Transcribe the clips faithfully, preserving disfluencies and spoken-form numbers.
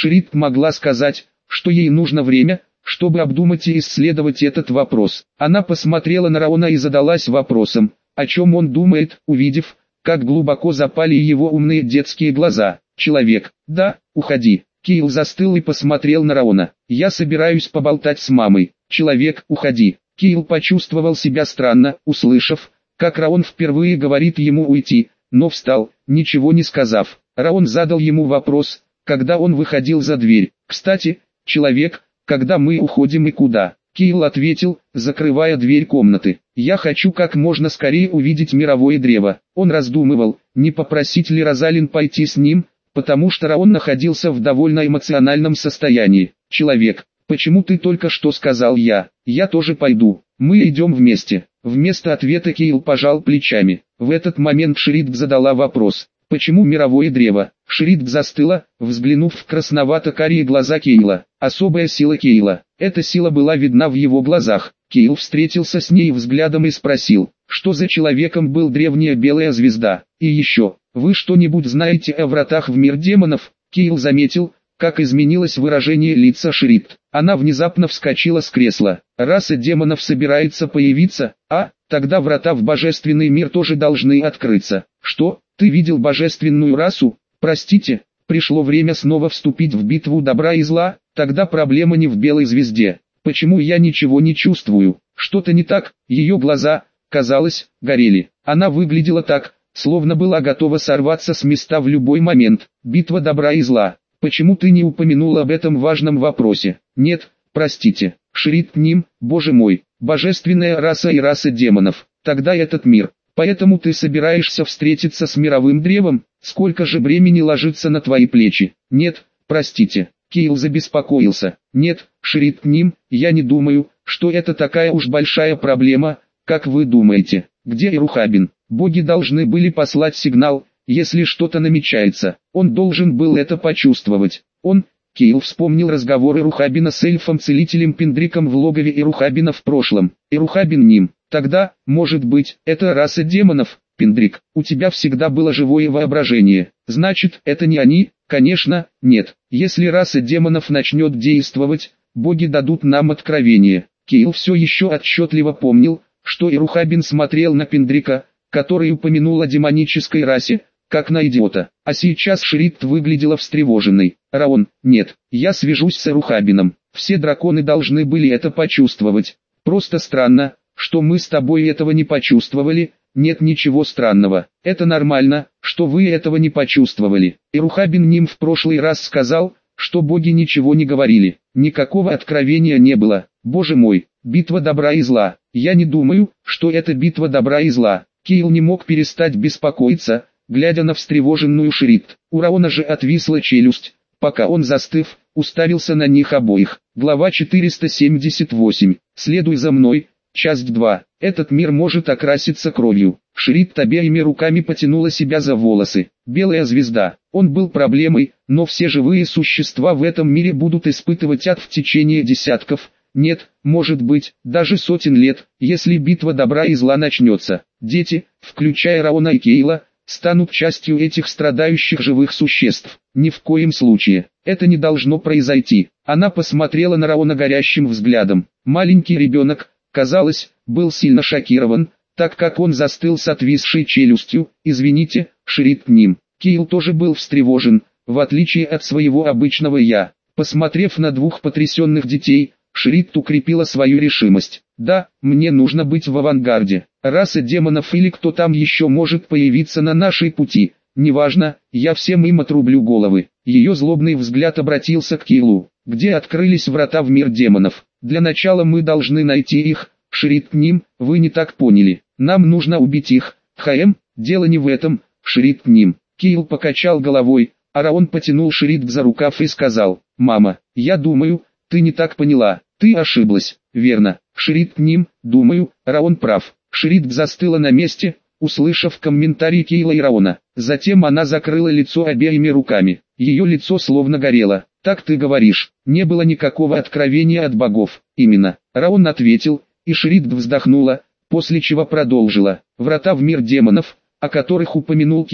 Шридт могла сказать, что ей нужно время, чтобы обдумать и исследовать этот вопрос. Она посмотрела на Раона и задалась вопросом, о чем он думает, увидев, как глубоко запали его умные детские глаза. «Человек, да, уходи». Кейл застыл и посмотрел на Раона. «Я собираюсь поболтать с мамой». «Человек, уходи». Кейл почувствовал себя странно, услышав, как Раон впервые говорит ему уйти, но встал, ничего не сказав. Раон задал ему вопрос, когда он выходил за дверь. «Кстати, человек, когда мы уходим и куда?» Кейл ответил, закрывая дверь комнаты. «Я хочу как можно скорее увидеть мировое древо». Он раздумывал, не попросить ли Розалин пойти с ним, потому что Раон находился в довольно эмоциональном состоянии. «Человек, почему ты только что сказал я? Я тоже пойду. Мы идем вместе». Вместо ответа Кейл пожал плечами. В этот момент Шридт задала вопрос. «Почему мировое древо?» Шридт застыла, взглянув в красновато-карие глаза Кейла. Особая сила Кейла. Эта сила была видна в его глазах. Кейл встретился с ней взглядом и спросил, что за человеком был древняя белая звезда. «И еще, вы что-нибудь знаете о вратах в мир демонов?» Кейл заметил, как изменилось выражение лица Шридт. Она внезапно вскочила с кресла. «Раса демонов собирается появиться, а, тогда врата в божественный мир тоже должны открыться». «Что, ты видел божественную расу?» «Простите, пришло время снова вступить в битву добра и зла, тогда проблема не в белой звезде. Почему я ничего не чувствую? Что-то не так?» Ее глаза, казалось, горели. Она выглядела так, словно была готова сорваться с места в любой момент. «Битва добра и зла. Почему ты не упомянул об этом важном вопросе?» «Нет, простите, Шридт Ним, боже мой, божественная раса и раса демонов, тогда этот мир. Поэтому ты собираешься встретиться с мировым древом? Сколько же бремени ложится на твои плечи?» «Нет, простите». Кейл забеспокоился. «Нет, Шридт Ним, я не думаю, что это такая уж большая проблема, как вы думаете. Где Ирухабин? Боги должны были послать сигнал, если что-то намечается. Он должен был это почувствовать. Он...» Кейл вспомнил разговор Ирухабина с эльфом-целителем Пендриком в логове Ирухабина в прошлом. Ирухабин Ним. Тогда, может быть, это раса демонов? Пендрик, у тебя всегда было живое воображение. Значит, это не они? Конечно, нет. Если раса демонов начнет действовать, боги дадут нам откровение. Кейл все еще отчетливо помнил, что Ирухабин смотрел на Пендрика, который упомянул о демонической расе, как на идиота. А сейчас Шридт выглядела встревоженной. «Раон, нет, я свяжусь с Ирухабином. Все драконы должны были это почувствовать. Просто странно, что мы с тобой этого не почувствовали». «Нет ничего странного. Это нормально, что вы этого не почувствовали. Ирухабин Ним в прошлый раз сказал, что боги ничего не говорили. Никакого откровения не было. Боже мой, битва добра и зла. Я не думаю, что это битва добра и зла». Кейл не мог перестать беспокоиться, глядя на встревоженную Шридт. У Раона же отвисла челюсть, пока он, застыв, уставился на них обоих. Глава четыреста семьдесят восемь. «Следуй за мной». Часть два. Этот мир может окраситься кровью. Шридт обеими руками потянула себя за волосы. Белая звезда. Он был проблемой, но все живые существа в этом мире будут испытывать ад в течение десятков, нет, может быть, даже сотен лет, если битва добра и зла начнется. Дети, включая Раона и Кейла, станут частью этих страдающих живых существ. Ни в коем случае. Это не должно произойти. Она посмотрела на Раона горящим взглядом. Маленький ребенок, казалось, был сильно шокирован, так как он застыл с отвисшей челюстью. «Извините, Шридт Ним». Кейл тоже был встревожен, в отличие от своего обычного «я». Посмотрев на двух потрясенных детей, Шридт укрепила свою решимость. «Да, мне нужно быть в авангарде. Раса демонов или кто там еще может появиться на нашей пути. Неважно, я всем им отрублю головы». Ее злобный взгляд обратился к Кейлу. «Где открылись врата в мир демонов? Для начала мы должны найти их, Шридт Ним, вы не так поняли. Нам нужно убить их. Хм, дело не в этом, Шридт Ним». Кейл покачал головой, а Раон потянул Шридт за рукав и сказал: «Мама, я думаю, ты не так поняла, ты ошиблась». «Верно, Шридт Ним, думаю, Раон прав». Шридт застыла на месте, услышав комментарий Кейла и Раона. Затем она закрыла лицо обеими руками. Ее лицо словно горело. «Так ты говоришь, не было никакого откровения от богов». «Именно», Раон ответил, и Шридт вздохнула, после чего продолжила. «Врата в мир демонов, о которых упомянул Кейл,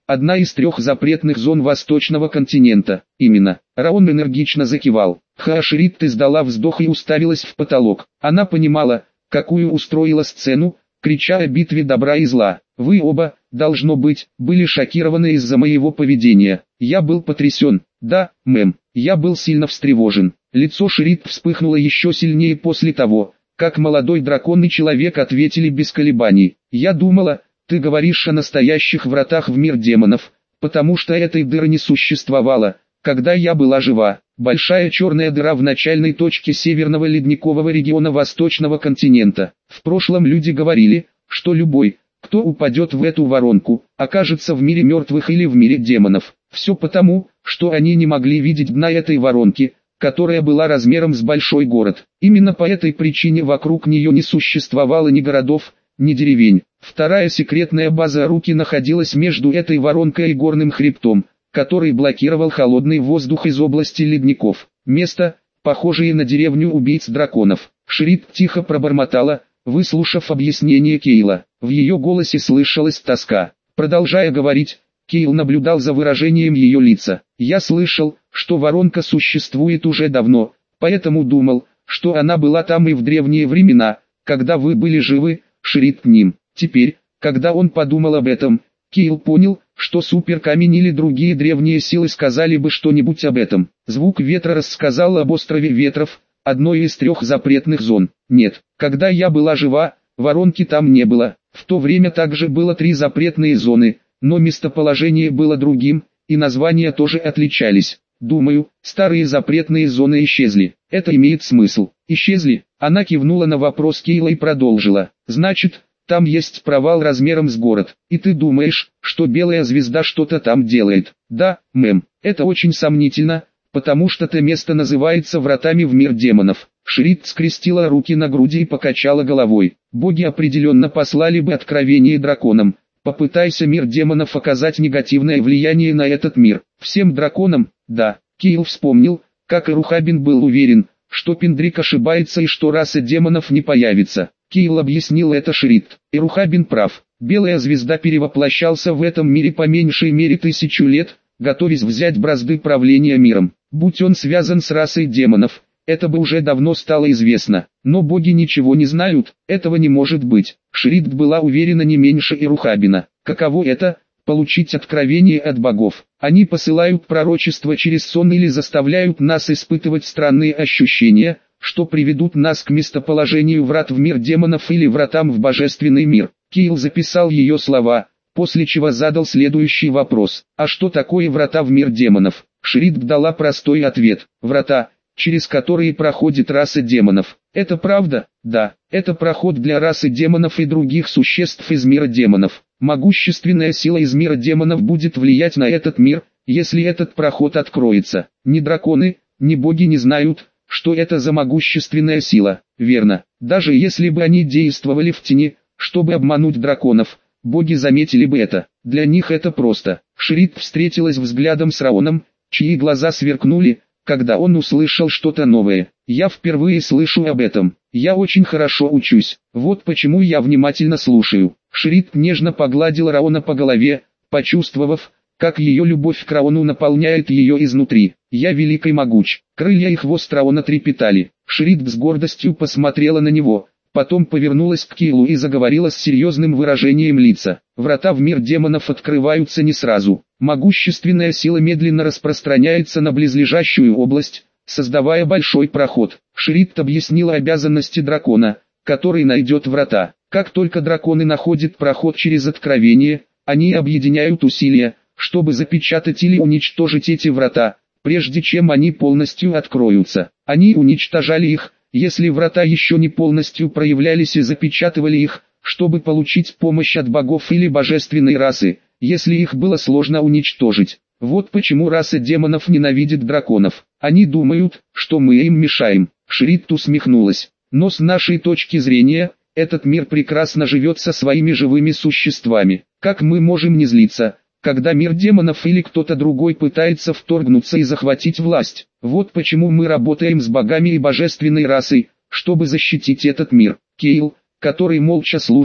одна из трех запретных зон Восточного континента. Именно. Раон энергично закивал. Хаашрит издала вздох и уставилась в потолок. Она понимала, какую устроила сцену, крича о битве добра и зла. Вы оба, должно быть, были шокированы из-за моего поведения. Я был потрясен. Да, мэм, я был сильно встревожен. Лицо Шрид вспыхнуло еще сильнее после того, как молодой дракон и человек ответили без колебаний. Я думала, ты говоришь о настоящих вратах в мир демонов, потому что этой дыры не существовало, когда я была жива. Большая черная дыра в начальной точке северного ледникового региона Восточного континента. В прошлом люди говорили, что любой, кто упадет в эту воронку, окажется в мире мертвых или в мире демонов. Все потому, что они не могли видеть дна этой воронки, которая была размером с большой город. Именно по этой причине вокруг нее не существовало ни городов, ни деревень. Вторая секретная база Руки находилась между этой воронкой и горным хребтом, который блокировал холодный воздух из области ледников. Место, похожее на деревню убийц драконов. Шрид тихо пробормотала, выслушав объяснение Кейла. В ее голосе слышалась тоска. Продолжая говорить, Кейл наблюдал за выражением ее лица. «Я слышал, что воронка существует уже давно, поэтому думал, что она была там и в древние времена, когда вы были живы, Шрид ним». Теперь, когда он подумал об этом, Кейл понял, что суперкамень или другие древние силы сказали бы что-нибудь об этом. Звук ветра рассказал об острове Ветров, одной из трех запретных зон. Нет, когда я была жива, воронки там не было. В то время также было три запретные зоны, но местоположение было другим, и названия тоже отличались. Думаю, старые запретные зоны исчезли. Это имеет смысл. Исчезли? Она кивнула на вопрос Кейла и продолжила. Значит, там есть провал размером с город. И ты думаешь, что белая звезда что-то там делает? Да, мэм. Это очень сомнительно, потому что это место называется вратами в мир демонов. Шрид скрестила руки на груди и покачала головой. Боги определенно послали бы откровение драконам. Попытайся мир демонов оказать негативное влияние на этот мир. Всем драконам, да. Кейл вспомнил, как и Рухабин был уверен, что Пендрик ошибается и что раса демонов не появится. Кейл объяснил это Шрид. И Рухабин прав. Белая звезда перевоплощался в этом мире по меньшей мере тысячу лет, готовясь взять бразды правления миром. Будь он связан с расой демонов, это бы уже давно стало известно. Но боги ничего не знают, этого не может быть. Шрид была уверена не меньше и Рухабина. Каково это? Получить откровение от богов. Они посылают пророчество через сон или заставляют нас испытывать странные ощущения, что приведут нас к местоположению врат в мир демонов или вратам в божественный мир. Кейл записал ее слова, после чего задал следующий вопрос. А что такое врата в мир демонов? Шрид дала простой ответ. Врата, через которые проходит раса демонов. Это правда? Да, это проход для расы демонов и других существ из мира демонов. Могущественная сила из мира демонов будет влиять на этот мир, если этот проход откроется. Ни драконы, ни боги не знают, что это за могущественная сила. Верно, даже если бы они действовали в тени, чтобы обмануть драконов, боги заметили бы это. Для них это просто. Шрид встретилась взглядом с Раоном, чьи глаза сверкнули, когда он услышал что-то новое. Я впервые слышу об этом. Я очень хорошо учусь. Вот почему я внимательно слушаю. Шрид нежно погладил Раона по голове, почувствовав, как ее любовь к Раону наполняет ее изнутри. Я велик и могуч. Крылья и хвост Раона трепетали. Шрид с гордостью посмотрела на него, потом повернулась к Кейлу и заговорила с серьезным выражением лица. Врата в мир демонов открываются не сразу. Могущественная сила медленно распространяется на близлежащую область, создавая большой проход. Шрид объяснила обязанности дракона, который найдет врата. Как только драконы находят проход через откровение, они объединяют усилия, чтобы запечатать или уничтожить эти врата, прежде чем они полностью откроются. Они уничтожали их, если врата еще не полностью проявлялись, и запечатывали их, чтобы получить помощь от богов или божественной расы, если их было сложно уничтожить. Вот почему раса демонов ненавидит драконов. Они думают, что мы им мешаем. Шрид усмехнулась. Но с нашей точки зрения, этот мир прекрасно живет со своими живыми существами. Как мы можем не злиться, когда мир демонов или кто-то другой пытается вторгнуться и захватить власть? Вот почему мы работаем с богами и божественной расой, чтобы защитить этот мир. Кейл, который молча слушал,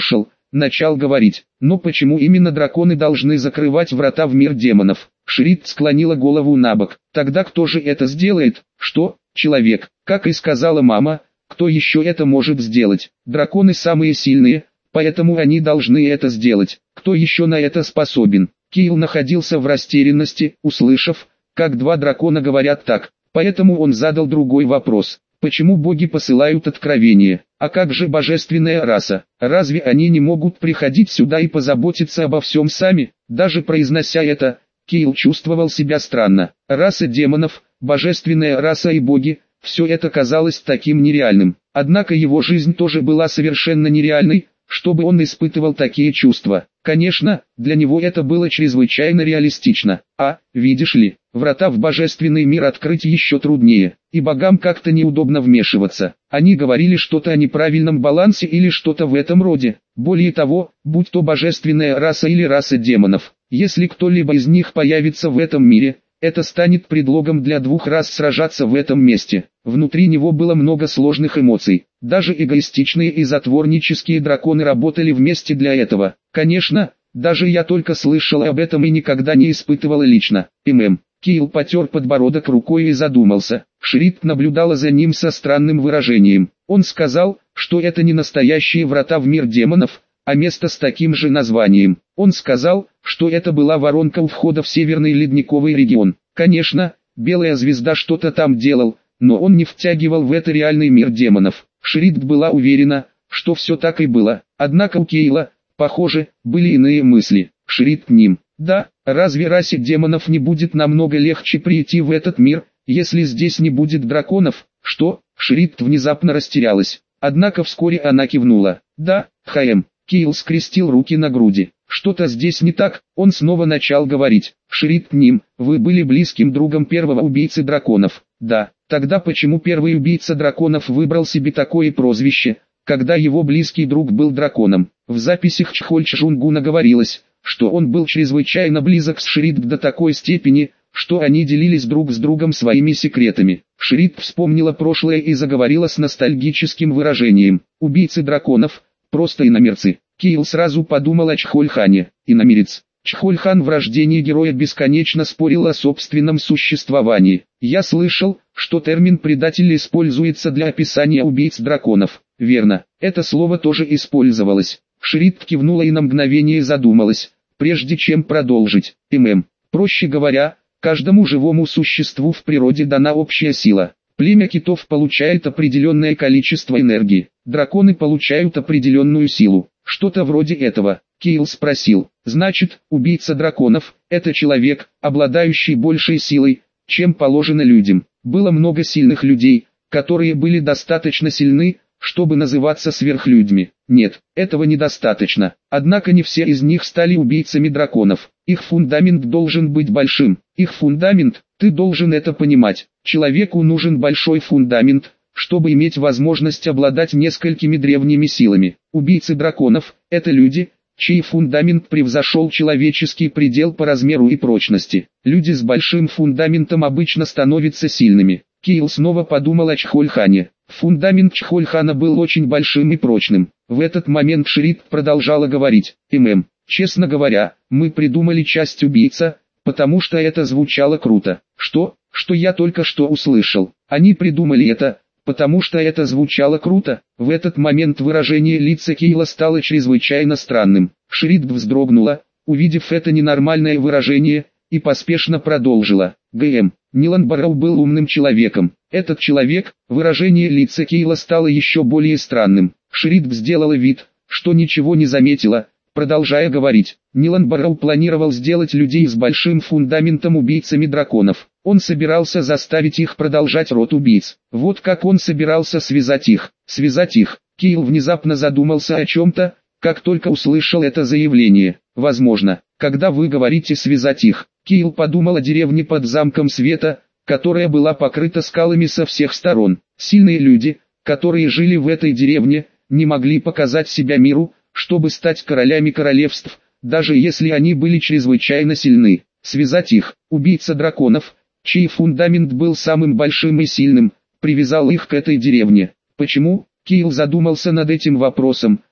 начал говорить. Но почему именно драконы должны закрывать врата в мир демонов? Шрид склонила голову набок. Тогда кто же это сделает? Что? Человек. Как и сказала мама, кто еще это может сделать? Драконы самые сильные, поэтому они должны это сделать. Кто еще на это способен? Кайл находился в растерянности, услышав, как два дракона говорят так. Поэтому он задал другой вопрос. Почему боги посылают откровения? А как же божественная раса? Разве они не могут приходить сюда и позаботиться обо всем сами? Даже произнося это, Кайл чувствовал себя странно. Раса демонов, божественная раса и боги, все это казалось таким нереальным. Однако его жизнь тоже была совершенно нереальной, чтобы он испытывал такие чувства. Конечно, для него это было чрезвычайно реалистично. А, видишь ли, врата в божественный мир открыть еще труднее, и богам как-то неудобно вмешиваться. Они говорили что-то о неправильном балансе или что-то в этом роде. Более того, будь то божественная раса или раса демонов, если кто-либо из них появится в этом мире, это станет предлогом для двух рас сражаться в этом месте. Внутри него было много сложных эмоций. Даже эгоистичные и затворнические драконы работали вместе для этого. Конечно, даже я только слышал об этом и никогда не испытывал лично. ММ. Кайл потер подбородок рукой и задумался. Шрид наблюдала за ним со странным выражением. Он сказал, что это не настоящие врата в мир демонов, а место с таким же названием. Он сказал, что это была воронка у входа в северный ледниковый регион. Конечно, Белая Звезда что-то там делал, но он не втягивал в это реальный мир демонов. Шрид была уверена, что все так и было. Однако у Кайла, похоже, были иные мысли. Шрид ним. Да, разве расе демонов не будет намного легче прийти в этот мир, если здесь не будет драконов? Что? Шрид внезапно растерялась. Однако вскоре она кивнула. Да, Хаэм. Кайл скрестил руки на груди. Что-то здесь не так, он снова начал говорить. Шрид ним, вы были близким другом первого убийцы драконов. Да, тогда почему первый убийца драконов выбрал себе такое прозвище, когда его близкий друг был драконом? В записях Чхольчжунгуна говорилось, что он был чрезвычайно близок с Шрид до такой степени, что они делились друг с другом своими секретами. Шрид вспомнила прошлое и заговорила с ностальгическим выражением. Убийцы драконов, просто иномерцы. Кайл сразу подумал о Чхольхане. Иномерец. Чхольхан в рождении героя бесконечно спорил о собственном существовании. Я слышал, что термин «предатель» используется для описания убийц драконов. Верно, это слово тоже использовалось. Шрид кивнула и на мгновение задумалась, прежде чем продолжить. ММ. Проще говоря, каждому живому существу в природе дана общая сила. Племя китов получает определенное количество энергии. Драконы получают определенную силу. Что-то вроде этого. Кайл спросил. Значит, убийца драконов – это человек, обладающий большей силой, чем положено людям. Было много сильных людей, которые были достаточно сильны, чтобы называться сверхлюдьми. Нет, этого недостаточно. Однако не все из них стали убийцами драконов. Их фундамент должен быть большим. Их фундамент, ты должен это понимать. Человеку нужен большой фундамент, чтобы иметь возможность обладать несколькими древними силами. Убийцы драконов – это люди, чей фундамент превзошел человеческий предел по размеру и прочности. Люди с большим фундаментом обычно становятся сильными. Кайл снова подумал о Чхольхане. Фундамент Чхольхана был очень большим и прочным. В этот момент Шрид продолжала говорить. ММ. Честно говоря, мы придумали часть убийца, потому что это звучало круто. Что? Что я только что услышал. Они придумали это, потому что это звучало круто. В этот момент выражение лица Кайла стало чрезвычайно странным. Шрид вздрогнула, увидев это ненормальное выражение, и поспешно продолжила. ГМ. Нилан Барроу был умным человеком. Этот человек, выражение лица Кайла стало еще более странным. Шрид сделала вид, что ничего не заметила, продолжая говорить. Нилан Барроу планировал сделать людей с большим фундаментом убийцами драконов. Он собирался заставить их продолжать род убийц. Вот как он собирался связать их. Связать их. Кайл внезапно задумался о чем-то, как только услышал это заявление. Возможно, когда вы говорите «связать их», Кайл подумал о деревне под замком света, которая была покрыта скалами со всех сторон. Сильные люди, которые жили в этой деревне, не могли показать себя миру, чтобы стать королями королевств, даже если они были чрезвычайно сильны. Связать их, убийца драконов, чей фундамент был самым большим и сильным, привязал их к этой деревне. Почему? Кайл задумался над этим вопросом,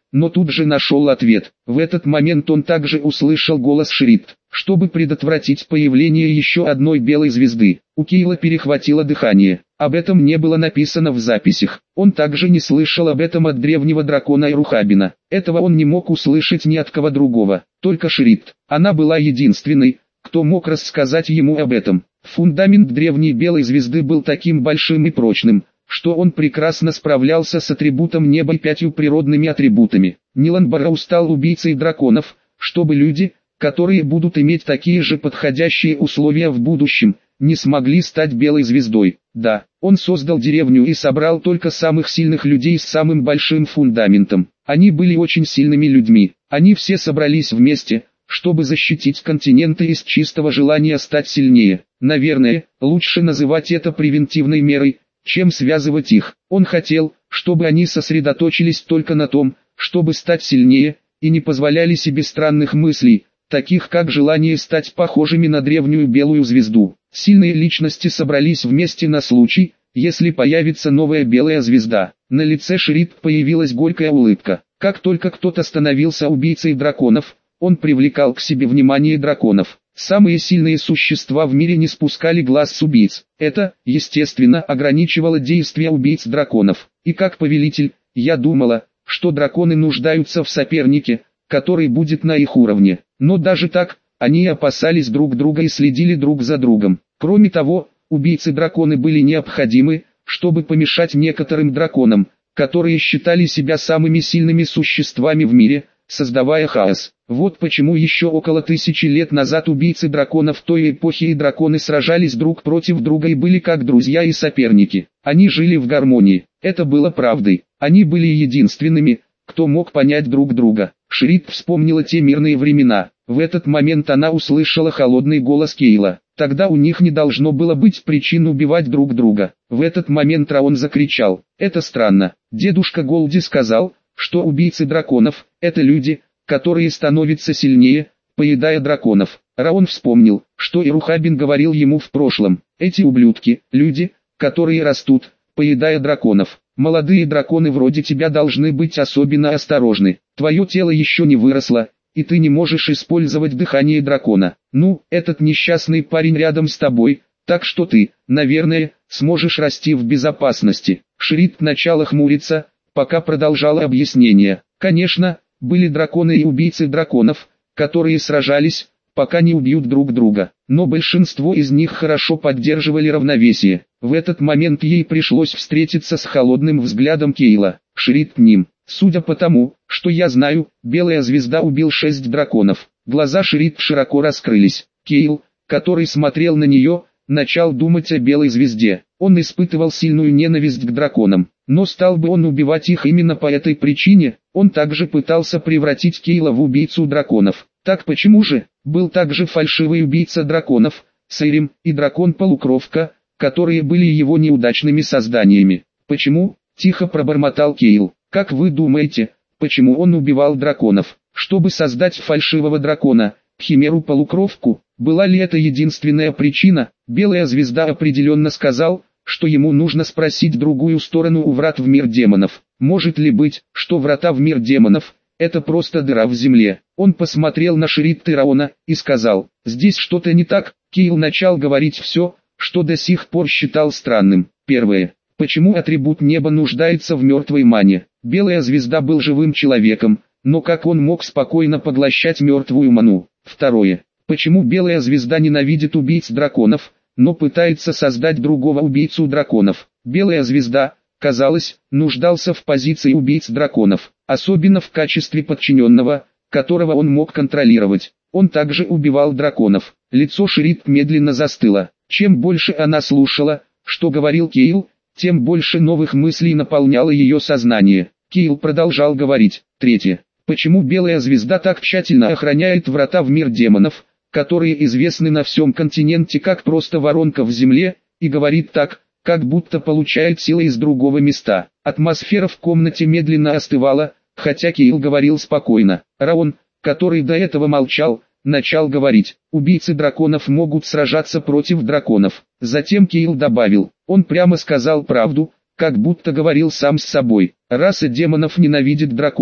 но тут же нашел ответ. В этот момент он также услышал голос Шридт. Чтобы предотвратить появление еще одной белой звезды, у Кейла перехватило дыхание. Об этом не было написано в записях. Он также не слышал об этом от древнего дракона Ирухабина. Этого он не мог услышать ни от кого другого, только Шридт. Она была единственной, кто мог рассказать ему об этом. Фундамент древней белой звезды был таким большим и прочным, что он прекрасно справлялся с атрибутом неба и пятью природными атрибутами. Нилан Барроу стал убийцей драконов, чтобы люди, которые будут иметь такие же подходящие условия в будущем, не смогли стать белой звездой. Да, он создал деревню и собрал только самых сильных людей с самым большим фундаментом. Они были очень сильными людьми. Они все собрались вместе, чтобы защитить континенты из чистого желания стать сильнее. Наверное, лучше называть это превентивной мерой, чем связывать их. Он хотел, чтобы они сосредоточились только на том, чтобы стать сильнее, и не позволяли себе странных мыслей, таких как желание стать похожими на древнюю белую звезду. Сильные личности собрались вместе на случай, если появится новая белая звезда. На лице Шридт появилась горькая улыбка. Как только кто-то становился убийцей драконов, он привлекал к себе внимание драконов. Самые сильные существа в мире не спускали глаз с убийц. Это, естественно, ограничивало действия убийц драконов. И как повелитель, я думала, что драконы нуждаются в сопернике, который будет на их уровне. Но даже так, они опасались друг друга и следили друг за другом. Кроме того, убийцы-драконы были необходимы, чтобы помешать некоторым драконам, которые считали себя самыми сильными существами в мире, создавая хаос. Вот почему еще около тысячи лет назад убийцы драконов той эпохи и драконы сражались друг против друга и были как друзья и соперники. Они жили в гармонии. Это было правдой. Они были единственными, кто мог понять друг друга. Шридт вспомнила те мирные времена. В этот момент она услышала холодный голос Кейла. Тогда у них не должно было быть причин убивать друг друга. В этот момент Раон закричал. Это странно. Дедушка Голди сказал, что убийцы драконов – это люди, которые становятся сильнее, поедая драконов. Раон вспомнил, что Ирухабин говорил ему в прошлом. Эти ублюдки – люди, которые растут, поедая драконов. Молодые драконы вроде тебя должны быть особенно осторожны. Твое тело еще не выросло, и ты не можешь использовать дыхание дракона. Ну, этот несчастный парень рядом с тобой, так что ты, наверное, сможешь расти в безопасности. Шридт начала хмуриться, пока продолжала объяснение. Конечно, были драконы и убийцы драконов, которые сражались, пока не убьют друг друга. Но большинство из них хорошо поддерживали равновесие. В этот момент ей пришлось встретиться с холодным взглядом Кейла. Шридт ним. Судя по тому, что я знаю, белая звезда убил шесть драконов. Глаза Шридт широко раскрылись. Кейл, который смотрел на нее, начал думать о белой звезде. Он испытывал сильную ненависть к драконам. Но стал бы он убивать их именно по этой причине? Он также пытался превратить Кейла в убийцу драконов. Так почему же? Был также фальшивый убийца драконов, Сейрим, и дракон-полукровка, которые были его неудачными созданиями. Почему? Тихо пробормотал Кейл. Как вы думаете, почему он убивал драконов? Чтобы создать фальшивого дракона, химеру-полукровку? Была ли это единственная причина? Белая звезда определенно сказал, что ему нужно спросить другую сторону у врат в мир демонов. Может ли быть, что врата в мир демонов – это просто дыра в земле? Он посмотрел на Шридт и Раона и сказал, здесь что-то не так. Кейл начал говорить все, что до сих пор считал странным. Первое. Почему атрибут неба нуждается в мертвой мане? Белая звезда был живым человеком, но как он мог спокойно поглощать мертвую ману? Второе. Почему белая звезда ненавидит убийц драконов, но пытается создать другого убийцу драконов? Белая звезда, казалось, нуждался в позиции убийц драконов, особенно в качестве подчиненного, которого он мог контролировать. Он также убивал драконов. Лицо Шридт медленно застыло. Чем больше она слушала, что говорил Кейл, тем больше новых мыслей наполняло ее сознание. Кейл продолжал говорить. Третье. Почему белая звезда так тщательно охраняет врата в мир демонов, которые известны на всем континенте как просто воронка в земле, и говорит так, как будто получает силы из другого места? Атмосфера в комнате медленно остывала, хотя Кейл говорил спокойно. Раон, который до этого молчал, начал говорить. Убийцы драконов могут сражаться против драконов. Затем Кейл добавил. Он прямо сказал правду, как будто говорил сам с собой. Раса демонов ненавидит драконов.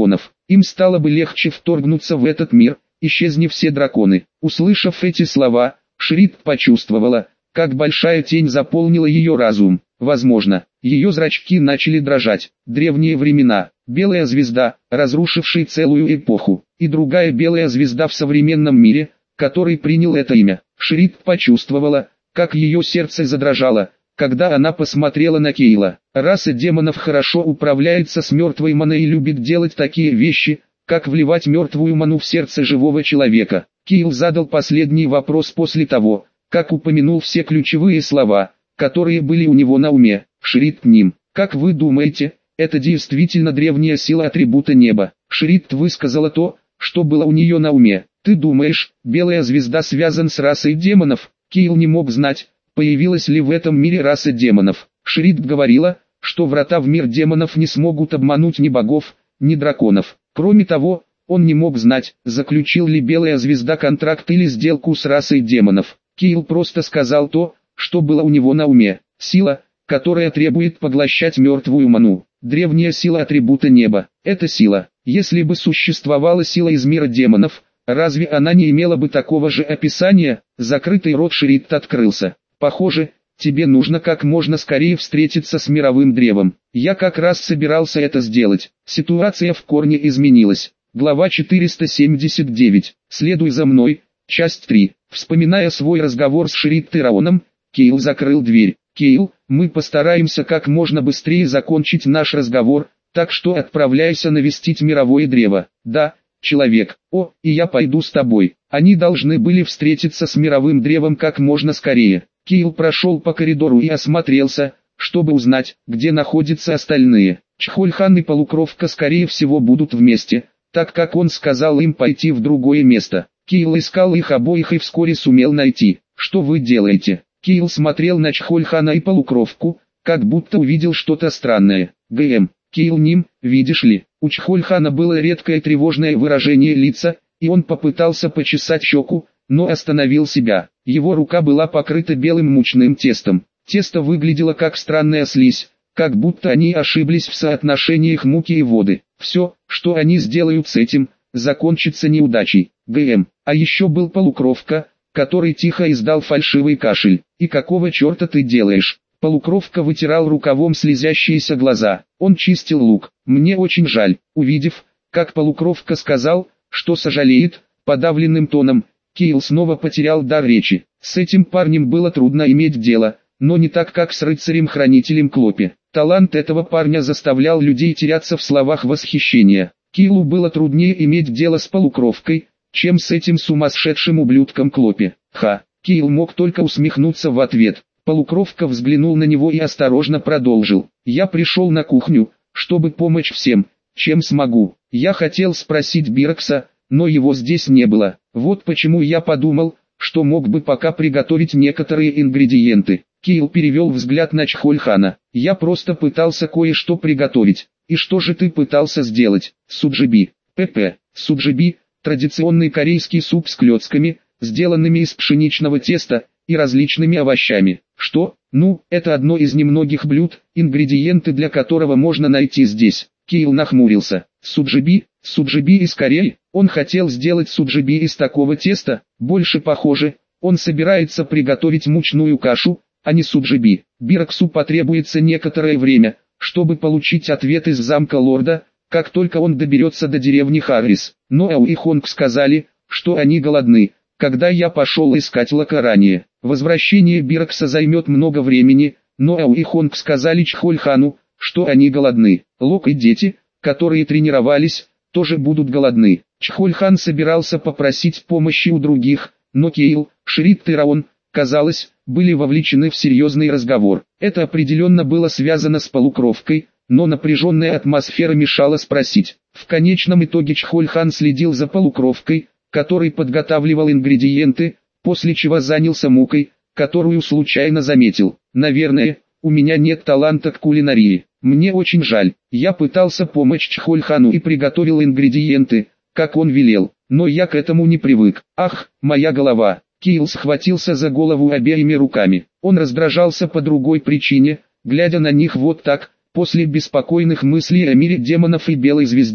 им стало бы легче вторгнуться в этот мир, исчезни все драконы. Услышав эти слова, Шрид почувствовала, как большая тень заполнила ее разум. Возможно, ее зрачки начали дрожать. Древние времена, белая звезда, разрушившая целую эпоху, и другая белая звезда в современном мире, который принял это имя. Шрид почувствовала, как ее сердце задрожало, когда она посмотрела на Кейла. Раса демонов хорошо управляется с мертвой маной и любит делать такие вещи, как вливать мертвую ману в сердце живого человека. Кейл задал последний вопрос после того, как упомянул все ключевые слова, которые были у него на уме. Шрид к ним. Как вы думаете, это действительно древняя сила атрибута неба? Шрид высказала то, что было у нее на уме. Ты думаешь, белая звезда связана с расой демонов? Кейл не мог знать, появилась ли в этом мире раса демонов. Шрид говорила, что врата в мир демонов не смогут обмануть ни богов, ни драконов. Кроме того, он не мог знать, заключил ли белая звезда контракт или сделку с расой демонов. Кейл просто сказал то, что было у него на уме. Сила, которая требует поглощать мертвую ману. Древняя сила атрибута неба. Это сила. Если бы существовала сила из мира демонов, разве она не имела бы такого же описания? Закрытый рот Шрид открылся. Похоже, тебе нужно как можно скорее встретиться с мировым древом. Я как раз собирался это сделать. Ситуация в корне изменилась. Глава четыреста семьдесят девять. Следуй за мной. Часть три. Вспоминая свой разговор с Шрид Тераоном, Кейл закрыл дверь. Кейл, мы постараемся как можно быстрее закончить наш разговор, так что отправляйся навестить мировое древо. Да, человек. О, и я пойду с тобой. Они должны были встретиться с мировым древом как можно скорее. Кейл прошел по коридору и осмотрелся, чтобы узнать, где находятся остальные. Чхольхан и Полукровка скорее всего будут вместе, так как он сказал им пойти в другое место. Кейл искал их обоих и вскоре сумел найти. Что вы делаете? Кейл смотрел на Чхольхана и Полукровку, как будто увидел что-то странное. ГМ. Кейл ним, видишь ли, у Чхольхана было редкое тревожное выражение лица, и он попытался почесать щеку, но остановил себя. Его рука была покрыта белым мучным тестом. Тесто выглядело как странная слизь, как будто они ошиблись в соотношениях муки и воды. Все, что они сделают с этим, закончится неудачей. ГМ. А еще был Полукровка, который тихо издал фальшивый кашель. И какого черта ты делаешь? Полукровка вытирал рукавом слезящиеся глаза. Он чистил лук. Мне очень жаль. Увидев, как Полукровка сказал, что сожалеет, подавленным тоном, Кейл снова потерял дар речи. С этим парнем было трудно иметь дело, но не так как с рыцарем-хранителем Клопи. Талант этого парня заставлял людей теряться в словах восхищения. Кейлу было труднее иметь дело с Полукровкой, чем с этим сумасшедшим ублюдком Клопи. Ха, Кейл мог только усмехнуться в ответ. Полукровка взглянул на него и осторожно продолжил. Я пришел на кухню, чтобы помочь всем, чем смогу. Я хотел спросить Бирокса, но его здесь не было. Вот почему я подумал, что мог бы пока приготовить некоторые ингредиенты. Кейл перевел взгляд на Чхольхана. Я просто пытался кое-что приготовить. И что же ты пытался сделать? Суджиби. ПП. Суджиби – традиционный корейский суп с клетками, сделанными из пшеничного теста, и различными овощами. Что? Ну, это одно из немногих блюд, ингредиенты для которого можно найти здесь. Кейл нахмурился. Суджиби? Суджиби из Кореи? Он хотел сделать суджиби из такого теста? Больше похоже, он собирается приготовить мучную кашу, а не суджиби. Бироксу потребуется некоторое время, чтобы получить ответ из замка лорда, как только он доберется до деревни Харрис. Но Ау и Хонг сказали, что они голодны, когда я пошел искать Лока ранее. Возвращение Бирокса займет много времени, но Ау и Хонг сказали Чхольхану, что они голодны. Лок и дети, которые тренировались, тоже будут голодны. Чхольхан собирался попросить помощи у других, но Кейл, Шрид Тераон, казалось, были вовлечены в серьезный разговор. Это определенно было связано с Полукровкой, но напряженная атмосфера мешала спросить. В конечном итоге Чхольхан следил за Полукровкой, который подготавливал ингредиенты, после чего занялся мукой, которую случайно заметил. Наверное, у меня нет таланта к кулинарии. Мне очень жаль. Я пытался помочь Чхольхану и приготовил ингредиенты, как он велел, но я к этому не привык. Ах, моя голова. Кейл схватился за голову обеими руками. Он раздражался по другой причине, глядя на них вот так, после беспокойных мыслей о мире демонов и белой звезде.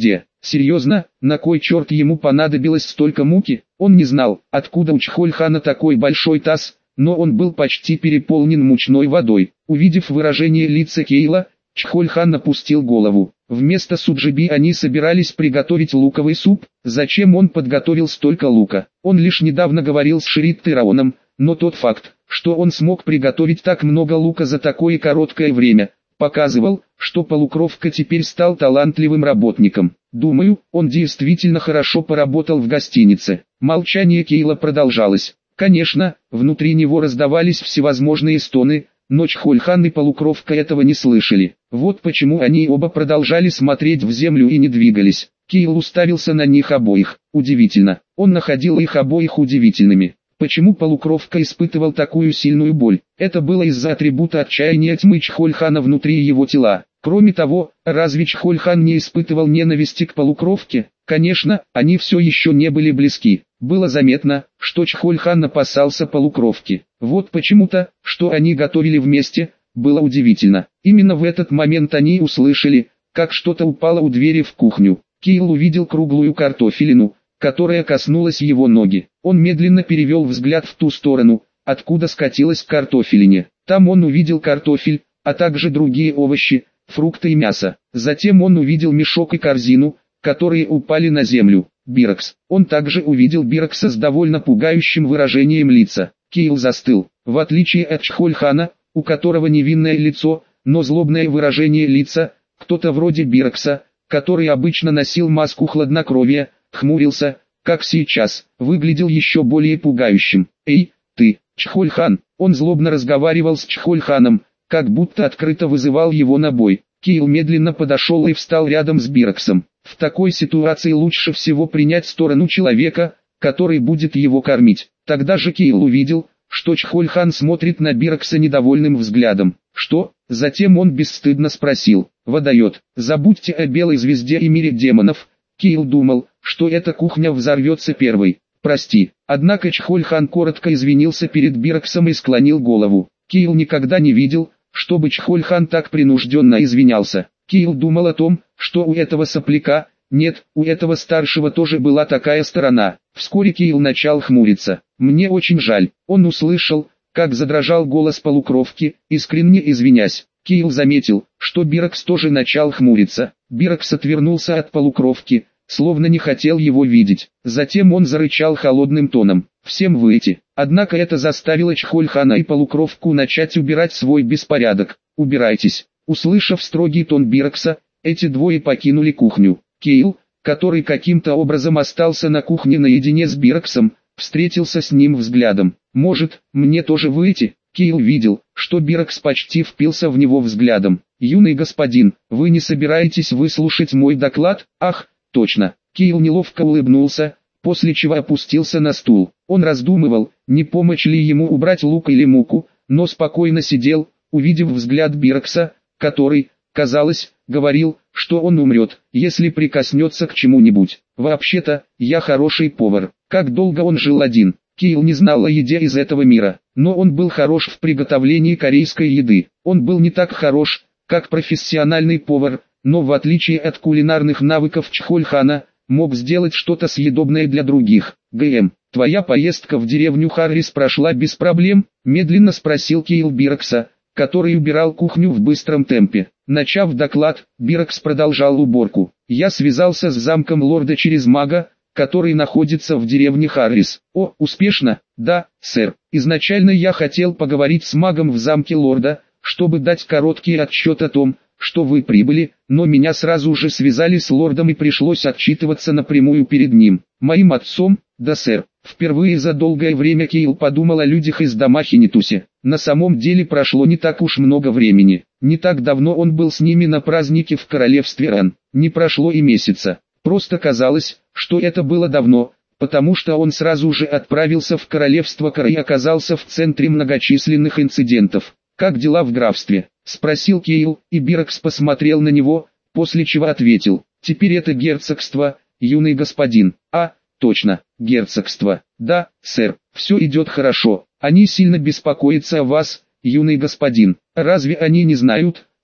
Серьезно, на кой черт ему понадобилось столько муки? Он не знал, откуда у Чхольхана такой большой таз, но он был почти переполнен мучной водой. Увидев выражение лица Кейла, Чхольхан опустил голову. Вместо суджиби они собирались приготовить луковый суп. Зачем он подготовил столько лука? Он лишь недавно говорил с Шридтой Раоном, но тот факт, что он смог приготовить так много лука за такое короткое время, показывал, что полукровка теперь стал талантливым работником. Думаю, он действительно хорошо поработал в гостинице. Молчание Кейла продолжалось. Конечно, внутри него раздавались всевозможные стоны, но Чхольхан и полукровка этого не слышали. Вот почему они оба продолжали смотреть в землю и не двигались. Кейл уставился на них обоих. Удивительно, он находил их обоих удивительными. Почему полукровка испытывал такую сильную боль? Это было из-за атрибута отчаяния тьмы Чхольхана внутри его тела. Кроме того, разве Чхольхан не испытывал ненависти к полукровке? Конечно, они все еще не были близки. Было заметно, что Чхольхан опасался полукровки. Вот почему-то, что они готовили вместе, было удивительно. Именно в этот момент они услышали, как что-то упало у двери в кухню. Кейл увидел круглую картофелину, которая коснулась его ноги. Он медленно перевел взгляд в ту сторону, откуда скатилась картофелине. Там он увидел картофель, а также другие овощи, фрукты и мясо. Затем он увидел мешок и корзину, которые упали на землю. Бирокс. Он также увидел Бирокса с довольно пугающим выражением лица. Кейл застыл. В отличие от Чхольхана, у которого невинное лицо, но злобное выражение лица, кто-то вроде Бирокса, который обычно носил маску хладнокровия, хмурился, как сейчас, выглядел еще более пугающим. «Эй, ты, Чхольхан!» Он злобно разговаривал с Чхольханом, как будто открыто вызывал его на бой. Кейл медленно подошел и встал рядом с Бироксом. В такой ситуации лучше всего принять сторону человека, который будет его кормить. Тогда же Кейл увидел, что Чхольхан смотрит на Бирокса недовольным взглядом. «Что?» Затем он бесстыдно спросил. «Водоед, забудьте о белой звезде и мире демонов». Кейл думал, что эта кухня взорвется первой. «Прости». Однако Чхольхан коротко извинился перед Бироксом и склонил голову. Кейл никогда не видел, чтобы Чхольхан так принужденно извинялся. Кейл думал о том, что у этого сопляка, нет, у этого старшего тоже была такая сторона. Вскоре Кейл начал хмуриться. «Мне очень жаль». Он услышал, как задрожал голос полукровки, искренне извинясь. Кейл заметил, что Бирокс тоже начал хмуриться. Бирокс отвернулся от полукровки, словно не хотел его видеть. Затем он зарычал холодным тоном: «Всем выйти». Однако это заставило Чхольхана и полукровку начать убирать свой беспорядок. «Убирайтесь». Услышав строгий тон Бирокса, эти двое покинули кухню. Кейл, который каким-то образом остался на кухне наедине с Бироксом, встретился с ним взглядом. «Может, мне тоже выйти?» Кейл видел, что Бирокс почти впился в него взглядом. «Юный господин, вы не собираетесь выслушать мой доклад?» «Ах, точно». Кейл неловко улыбнулся, после чего опустился на стул. Он раздумывал, не помочь ли ему убрать лук или муку, но спокойно сидел, увидев взгляд Бирокса, который, казалось, говорил, что он умрет, если прикоснется к чему-нибудь. «Вообще-то, я хороший повар». Как долго он жил один? Кейл не знал о еде из этого мира, но он был хорош в приготовлении корейской еды. Он был не так хорош, как профессиональный повар, но в отличие от кулинарных навыков Чхольхана, мог сделать что-то съедобное для других. «ГМ, твоя поездка в деревню Харрис прошла без проблем?» – медленно спросил Кейл Бирокса, который убирал кухню в быстром темпе. Начав доклад, Бирокс продолжал уборку. «Я связался с замком лорда через мага, который находится в деревне Харрис». «О, успешно?» «Да, сэр. Изначально я хотел поговорить с магом в замке лорда, чтобы дать короткий отчет о том, что вы прибыли, но меня сразу же связали с лордом и пришлось отчитываться напрямую перед ним. Моим отцом?» «Да, сэр». Впервые за долгое время Кейл подумал о людях из Дамахинитусе. На самом деле прошло не так уж много времени. Не так давно он был с ними на празднике в королевстве Ран. Не прошло и месяца. Просто казалось, что это было давно, потому что он сразу же отправился в королевство Кара и оказался в центре многочисленных инцидентов. «Как дела в графстве?» – спросил Кейл, и Бирокс посмотрел на него, после чего ответил: «Теперь это герцогство, юный господин». «А, точно, герцогство. Да, сэр, все идет хорошо. Они сильно беспокоятся о вас, юный господин. Разве они не знают,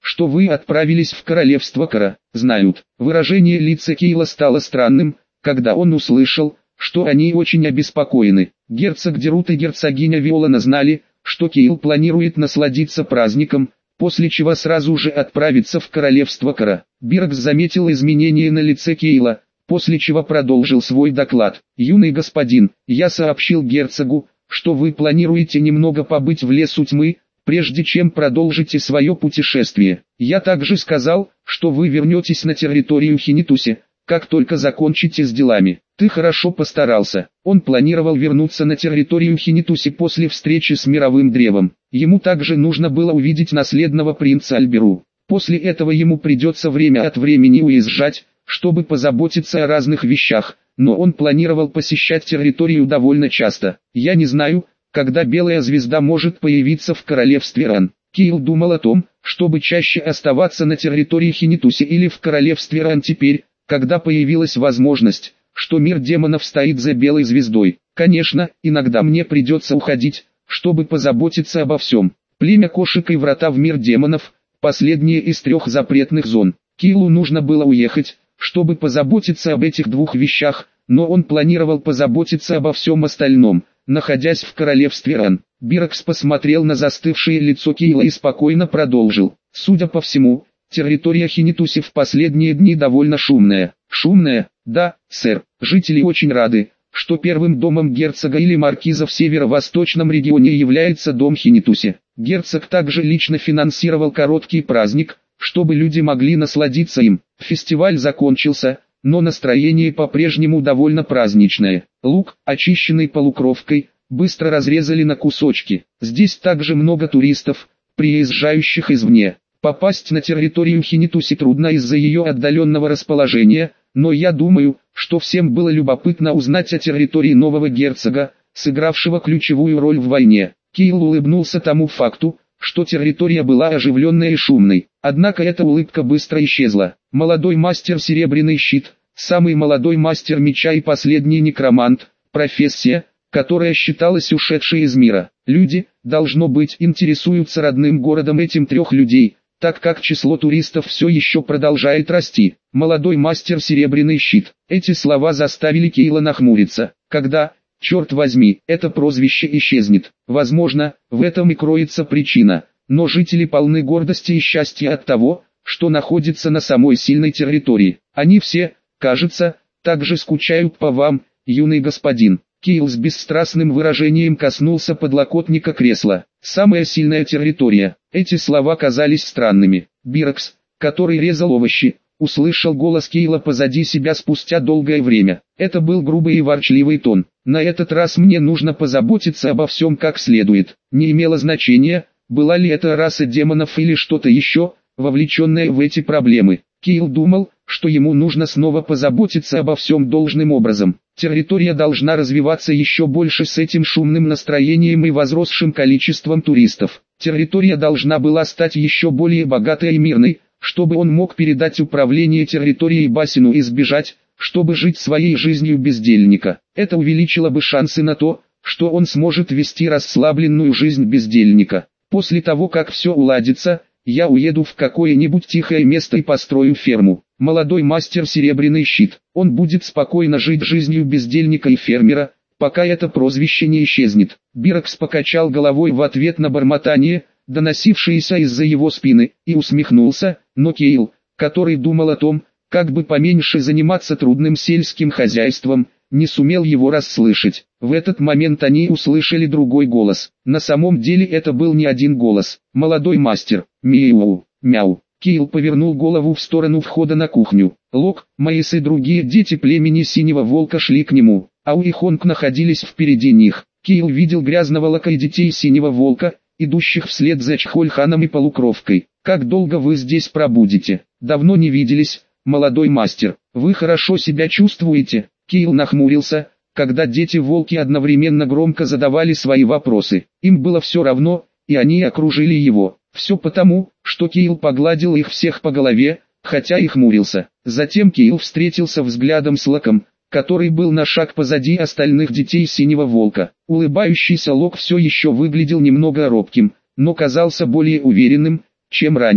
что вы отправились в королевство Кара, знают». Выражение лица Кейла стало странным, когда он услышал, что они очень обеспокоены. Герцог Дерут и герцогиня Виолана знали, что Кейл планирует насладиться праздником, после чего сразу же отправиться в королевство Кара. Биркс заметил изменения на лице Кейла, после чего продолжил свой доклад. «Юный господин, я сообщил герцогу, что вы планируете немного побыть в лесу тьмы, прежде чем продолжите свое путешествие. Я также сказал, что вы вернетесь на территорию Хинитуси, как только закончите с делами. Ты хорошо постарался». Он планировал вернуться на территорию Хинитуси после встречи с мировым древом. Ему также нужно было увидеть наследного принца Альберу. После этого ему придется время от времени уезжать, чтобы позаботиться о разных вещах, но он планировал посещать территорию довольно часто. «Я не знаю, когда Белая Звезда может появиться в королевстве Ран». Кейл думал о том, чтобы чаще оставаться на территории Хинитуси или в королевстве Ран теперь, когда появилась возможность, что мир демонов стоит за Белой Звездой. Конечно, иногда мне придется уходить, чтобы позаботиться обо всем. Племя кошек и врата в мир демонов – последние из трех запретных зон. Кейлу нужно было уехать, чтобы позаботиться об этих двух вещах, но он планировал позаботиться обо всем остальном, находясь в королевстве Ран. Биркс посмотрел на застывшее лицо Кейла и спокойно продолжил. «Судя по всему, территория Хинитуси в последние дни довольно шумная». «Шумная? Да, сэр. Жители очень рады, что первым домом герцога или маркиза в северо-восточном регионе является дом Хинитуси. Герцог также лично финансировал короткий праздник, чтобы люди могли насладиться им. Фестиваль закончился, но настроение по-прежнему довольно праздничное. Лук, очищенный полукровкой, быстро разрезали на кусочки. Здесь также много туристов, приезжающих извне. Попасть на территорию Хинитуси трудно из-за ее отдаленного расположения, но я думаю, что всем было любопытно узнать о территории нового герцога, сыгравшего ключевую роль в войне. Кейл улыбнулся тому факту, что территория была оживленной и шумной. Однако эта улыбка быстро исчезла. Молодой мастер Серебряный Щит, самый молодой мастер меча и последний некромант, профессия, которая считалась ушедшей из мира. Люди, должно быть, интересуются родным городом этим трех людей, так как число туристов все еще продолжает расти. Молодой мастер Серебряный Щит. Эти слова заставили Кейла нахмуриться. Когда, черт возьми, это прозвище исчезнет? Возможно, в этом и кроется причина, но жители полны гордости и счастья от того, что находятся на самой сильной территории. Они все, кажется, также скучают по вам, юный господин. Кейл с бесстрастным выражением коснулся подлокотника кресла. «Самая сильная территория». Эти слова казались странными. Биркс, который резал овощи, услышал голос Кейла позади себя спустя долгое время. Это был грубый и ворчливый тон. «На этот раз мне нужно позаботиться обо всем как следует». Не имело значения, была ли это раса демонов или что-то еще, вовлеченное в эти проблемы. Кейл думал, что ему нужно снова позаботиться обо всем должным образом. Территория должна развиваться еще больше с этим шумным настроением и возросшим количеством туристов. Территория должна была стать еще более богатой и мирной, чтобы он мог передать управление территорией Басину и сбежать, чтобы жить своей жизнью бездельника. Это увеличило бы шансы на то, что он сможет вести расслабленную жизнь бездельника. После того, как все уладится, я уеду в какое-нибудь тихое место и построю ферму. Молодой мастер Серебряный Щит. Он будет спокойно жить жизнью бездельника и фермера, пока это прозвище не исчезнет. Биркс покачал головой в ответ на бормотание, доносившееся из-за его спины, и усмехнулся, но Кейл, который думал о том, как бы поменьше заниматься трудным сельским хозяйством, не сумел его расслышать. В этот момент они услышали другой голос. На самом деле это был не один голос. «Молодой мастер, мяу, мяу». Кейл повернул голову в сторону входа на кухню. Лок, Маис и другие дети племени Синего Волка шли к нему. Ау и Хонг находились впереди них. Кейл видел грязного Лока и детей Синего Волка, идущих вслед за Чхольханом и Полукровкой. «Как долго вы здесь пробудете?» «Давно не виделись, молодой мастер. Вы хорошо себя чувствуете?» Кейл нахмурился, когда дети-волки одновременно громко задавали свои вопросы. Им было все равно, и они окружили его. Все потому, что Кейл погладил их всех по голове, хотя и хмурился. Затем Кейл встретился взглядом с Локом, который был на шаг позади остальных детей Синего Волка. Улыбающийся Лок все еще выглядел немного робким, но казался более уверенным, чем раньше.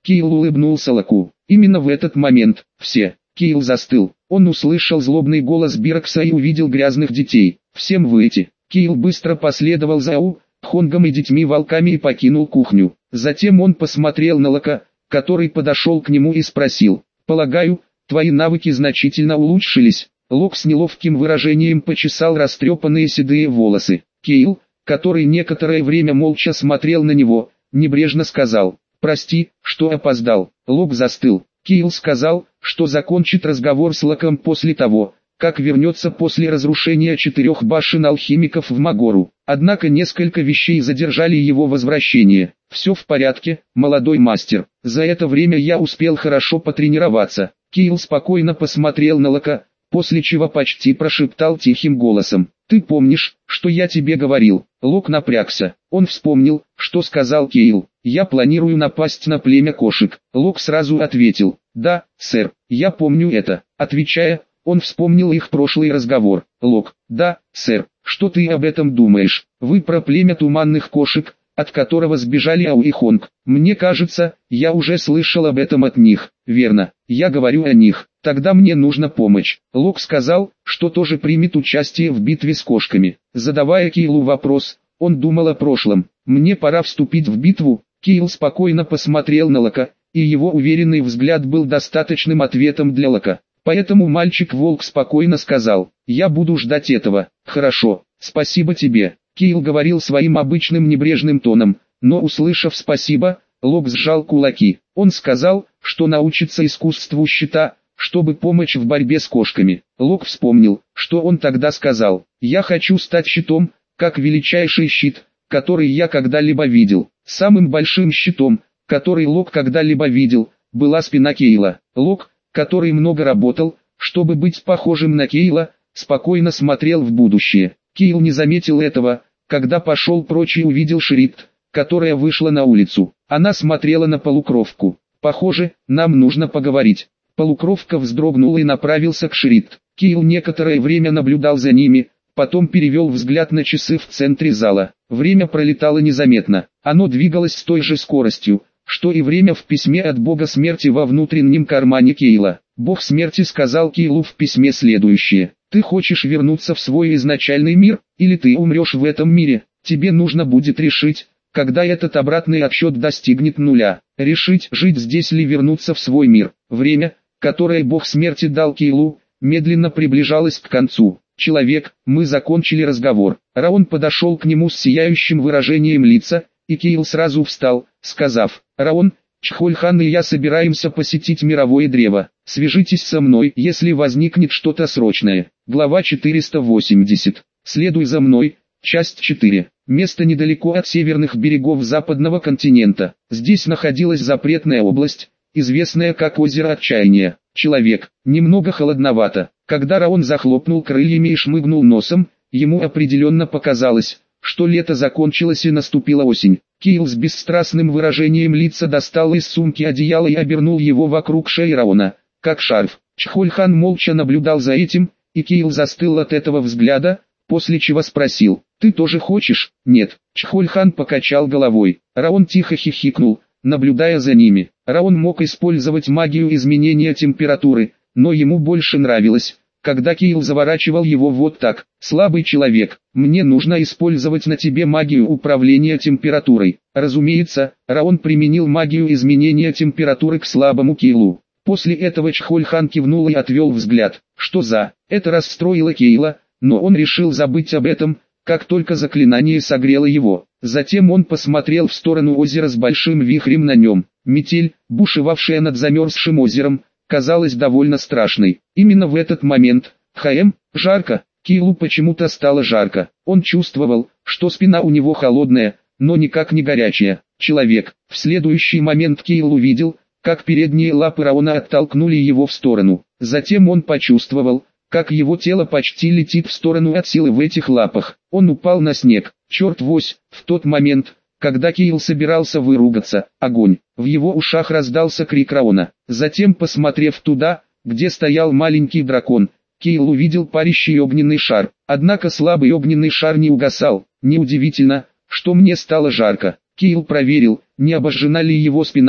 Кейл улыбнулся Локу. Именно в этот момент, все, Кейл застыл. Он услышал злобный голос Бирокса и увидел грязных детей. «Всем выйти!» Кейл быстро последовал за У, Хонгом и детьми-волками и покинул кухню. Затем он посмотрел на Лока, который подошел к нему и спросил: «Полагаю, твои навыки значительно улучшились?» Лок с неловким выражением почесал растрепанные седые волосы. Кейл, который некоторое время молча смотрел на него, небрежно сказал: «Прости, что опоздал». Лок застыл. Кейл сказал, что закончит разговор с Локом после того, как вернется после разрушения четырех башен алхимиков в Магору. Однако несколько вещей задержали его возвращение. «Все в порядке, молодой мастер. За это время я успел хорошо потренироваться». Кейл спокойно посмотрел на Лока, после чего почти прошептал тихим голосом: «Ты помнишь, что я тебе говорил?» Лок напрягся. Он вспомнил, что сказал Кейл: «Я планирую напасть на племя кошек». Лок сразу ответил: «Да, сэр, я помню это». Отвечая, он вспомнил их прошлый разговор. Лок: «Да, сэр, что ты об этом думаешь? Вы про племя туманных кошек, от которого сбежали Ау и Хонг. Мне кажется, я уже слышал об этом от них». «Верно, я говорю о них. Тогда мне нужна помощь». Лок сказал, что тоже примет участие в битве с кошками. Задавая Кейлу вопрос, он думал о прошлом. «Мне пора вступить в битву». Кейл спокойно посмотрел на Лока, и его уверенный взгляд был достаточным ответом для Лока. Поэтому мальчик-волк спокойно сказал: «Я буду ждать этого». «Хорошо, спасибо тебе». Кейл говорил своим обычным небрежным тоном, но услышав «спасибо», Лок сжал кулаки. Он сказал, что научится искусству щита, чтобы помочь в борьбе с кошками. Лок вспомнил, что он тогда сказал: «Я хочу стать щитом, как величайший щит, который я когда-либо видел». Самым большим щитом, который Лок когда-либо видел, была спина Кейла. Лок, который много работал, чтобы быть похожим на Кейла, спокойно смотрел в будущее. Кейл не заметил этого, когда пошел прочь и увидел Шрифт, которая вышла на улицу. Она смотрела на полукровку. «Похоже, нам нужно поговорить». Полукровка вздрогнула и направился к Шрифт. Кейл некоторое время наблюдал за ними, потом перевел взгляд на часы в центре зала. Время пролетало незаметно. Оно двигалось с той же скоростью, что и время в письме от бога смерти во внутреннем кармане Кейла. Бог смерти сказал Кейлу в письме следующее: «Ты хочешь вернуться в свой изначальный мир, или ты умрешь в этом мире? Тебе нужно будет решить, когда этот обратный отсчет достигнет нуля. Решить, жить здесь или вернуться в свой мир». Время, которое бог смерти дал Кейлу, медленно приближалось к концу. «Человек, мы закончили разговор». Раон подошел к нему с сияющим выражением лица, и Кейл сразу встал, сказав: «Раон, Чхольхан и я собираемся посетить мировое древо. Свяжитесь со мной, если возникнет что-то срочное». Глава четыреста восемьдесят. «Следуй за мной». Часть четыре. Место недалеко от северных берегов западного континента. Здесь находилась запретная область, известная как озеро Отчаяния. Человек, немного холодновато. Когда Раон захлопнул крыльями и шмыгнул носом, ему определенно показалось, что лето закончилось и наступила осень. Кейл с бесстрастным выражением лица достал из сумки одеяло и обернул его вокруг шеи Раона, как шарф. Чхольхан молча наблюдал за этим, и Кейл застыл от этого взгляда, после чего спросил: «Ты тоже хочешь?» «Нет». Чхольхан покачал головой. Раон тихо хихикнул, наблюдая за ними. Раон мог использовать магию изменения температуры, но ему больше нравилось, когда Кейл заворачивал его вот так. «Слабый человек, мне нужно использовать на тебе магию управления температурой». Разумеется, Раон применил магию изменения температуры к слабому Кейлу. После этого Чхольхан кивнул и отвел взгляд. Что за... Это расстроило Кейла, но он решил забыть об этом, как только заклинание согрело его. Затем он посмотрел в сторону озера с большим вихрем на нем. Метель, бушевавшая над замерзшим озером, казалась довольно страшной. Именно в этот момент, хм, жарко, Кейлу почему-то стало жарко. Он чувствовал, что спина у него холодная, но никак не горячая. Человек. В следующий момент Кейл увидел, как передние лапы Раона оттолкнули его в сторону. Затем он почувствовал, как его тело почти летит в сторону от силы в этих лапах. Он упал на снег. Черт вось, в тот момент, когда Кейл собирался выругаться, огонь. В его ушах раздался крик Раона. Затем, посмотрев туда, где стоял маленький дракон, Кейл увидел парящий огненный шар. Однако слабый огненный шар не угасал. Неудивительно, что мне стало жарко. Кейл проверил, не обожжена ли его спина,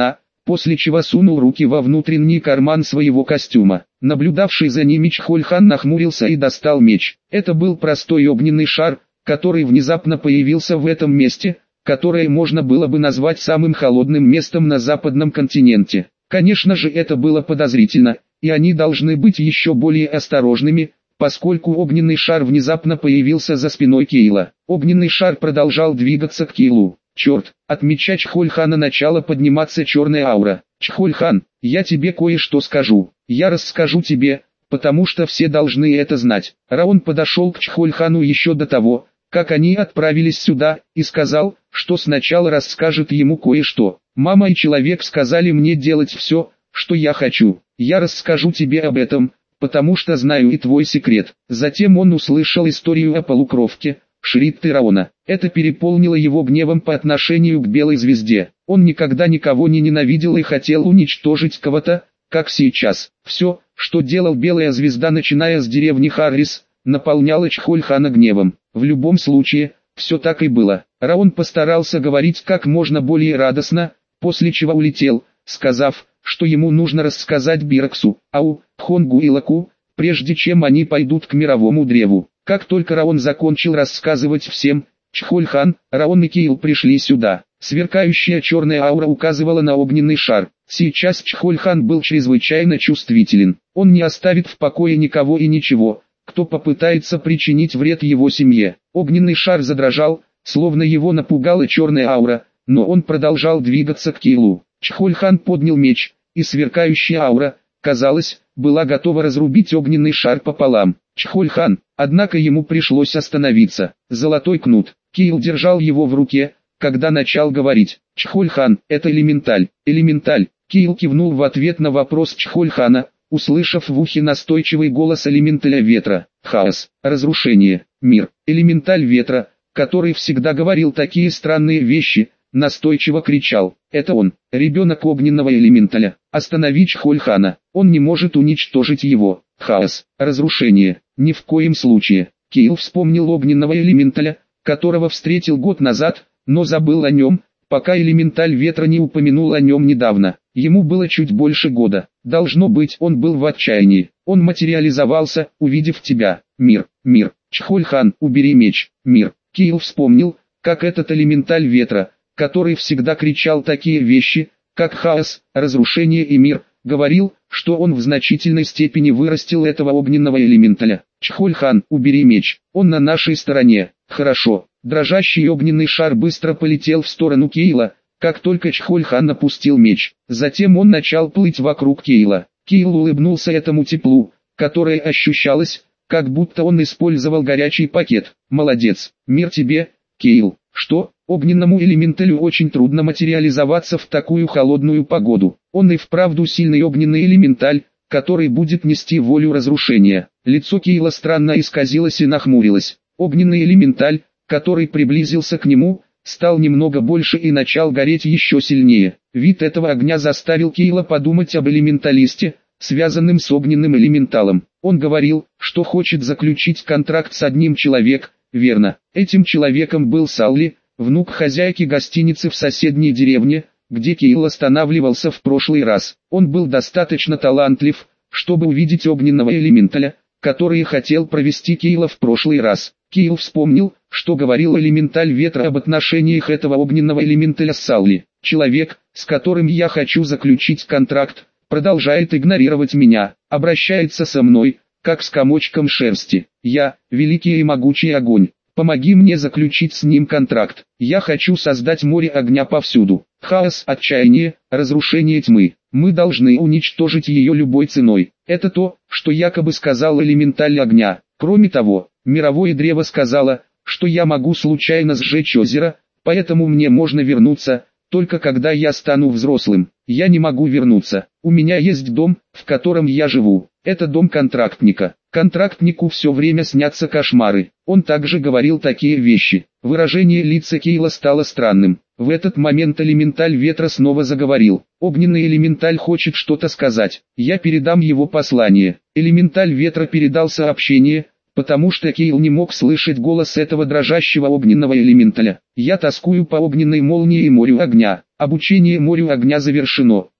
после чего сунул руки во внутренний карман своего костюма. Наблюдавший за ними Чхольхан нахмурился и достал меч. Это был простой огненный шар, который внезапно появился в этом месте, которое можно было бы назвать самым холодным местом на западном континенте. Конечно же, это было подозрительно, и они должны быть еще более осторожными, поскольку огненный шар внезапно появился за спиной Кейла. Огненный шар продолжал двигаться к Кейлу. Черт, от меча Чхольхана начала подниматься черная аура. Чхольхан, я тебе кое-что скажу. Я расскажу тебе, потому что все должны это знать. Раон подошел к Чхольхану еще до того, как они отправились сюда, и сказал, что сначала расскажет ему кое-что. Мама и человек сказали мне делать все, что я хочу. Я расскажу тебе об этом, потому что знаю и твой секрет. Затем он услышал историю о полукровке, Шридты Раона. Это переполнило его гневом по отношению к Белой Звезде. Он никогда никого не ненавидел и хотел уничтожить кого-то, как сейчас. Все, что делал Белая Звезда, начиная с деревни Харрис, наполняло Чхольхана гневом. В любом случае, все так и было. Раон постарался говорить как можно более радостно, после чего улетел, сказав, что ему нужно рассказать Бираксу, Ау, Хонгу и Лаку, прежде чем они пойдут к мировому древу. Как только Раон закончил рассказывать всем, Чхольхан, Раон и Кейл пришли сюда. Сверкающая черная аура указывала на огненный шар. Сейчас Чхольхан был чрезвычайно чувствителен. Он не оставит в покое никого и ничего, кто попытается причинить вред его семье. Огненный шар задрожал, словно его напугала черная аура, но он продолжал двигаться к Кейлу. Чхольхан поднял меч, и сверкающая аура, казалось, была готова разрубить огненный шар пополам. Чхольхан, однако ему пришлось остановиться. Золотой кнут. Кейл держал его в руке, когда начал говорить. Чхольхан, это элементаль. Элементаль. Кейл кивнул в ответ на вопрос Чхольхана, услышав в ухе настойчивый голос элементаля ветра. Хаос, разрушение, мир. Элементаль ветра, который всегда говорил такие странные вещи, настойчиво кричал. Это он, ребенок огненного элементаля. Останови Чхольхана, он не может уничтожить его. Хаос, разрушение, ни в коем случае. Кейл вспомнил огненного элементаля, которого встретил год назад, но забыл о нем, пока элементаль ветра не упомянул о нем недавно. Ему было чуть больше года. Должно быть, он был в отчаянии. Он материализовался, увидев тебя. Мир, мир. Чхольхан, убери меч. Мир. Кейл вспомнил, как этот элементаль ветра, который всегда кричал такие вещи, как хаос, разрушение и мир, говорил, что он в значительной степени вырастил этого огненного элементаля. Чхольхан, убери меч. Он на нашей стороне. Хорошо. Дрожащий огненный шар быстро полетел в сторону Кейла, как только Чхольхан опустил меч. Затем он начал плыть вокруг Кейла. Кейл улыбнулся этому теплу, которое ощущалось, как будто он использовал горячий пакет. Молодец. Мир тебе, Кейл. Что? Огненному элементалю очень трудно материализоваться в такую холодную погоду. Он и вправду сильный огненный элементаль, который будет нести волю разрушения. Лицо Кейла странно исказилось и нахмурилось. Огненный элементаль, который приблизился к нему, стал немного больше и начал гореть еще сильнее. Вид этого огня заставил Кейла подумать об элементалисте, связанным с огненным элементалом. Он говорил, что хочет заключить контракт с одним человеком, верно. Этим человеком был Салли, внук хозяйки гостиницы в соседней деревне, где Кейл останавливался в прошлый раз. Он был достаточно талантлив, чтобы увидеть огненного элементаля, который хотел провести Кейла в прошлый раз. Кейл вспомнил, что говорил элементаль ветра об отношениях этого огненного элементаля с Салли. Человек, с которым я хочу заключить контракт, продолжает игнорировать меня, обращается со мной, как с комочком шерсти. Я, великий и могучий огонь, помоги мне заключить с ним контракт. Я хочу создать море огня повсюду. Хаос, отчаяние, разрушение тьмы. Мы должны уничтожить ее любой ценой. Это то, что якобы сказал элементаль огня. Кроме того, мировое древо сказала, что я могу случайно сжечь озеро, поэтому мне можно вернуться, только когда я стану взрослым. Я не могу вернуться. У меня есть дом, в котором я живу. Это дом контрактника. Контрактнику все время снятся кошмары. Он также говорил такие вещи. Выражение лица Кейла стало странным. В этот момент элементаль ветра снова заговорил. Огненный элементаль хочет что-то сказать. Я передам его послание. Элементаль ветра передал сообщение, потому что Кейл не мог слышать голос этого дрожащего огненного элементаля. Я тоскую по огненной молнии и морю огня. Обучение морю огня завершено.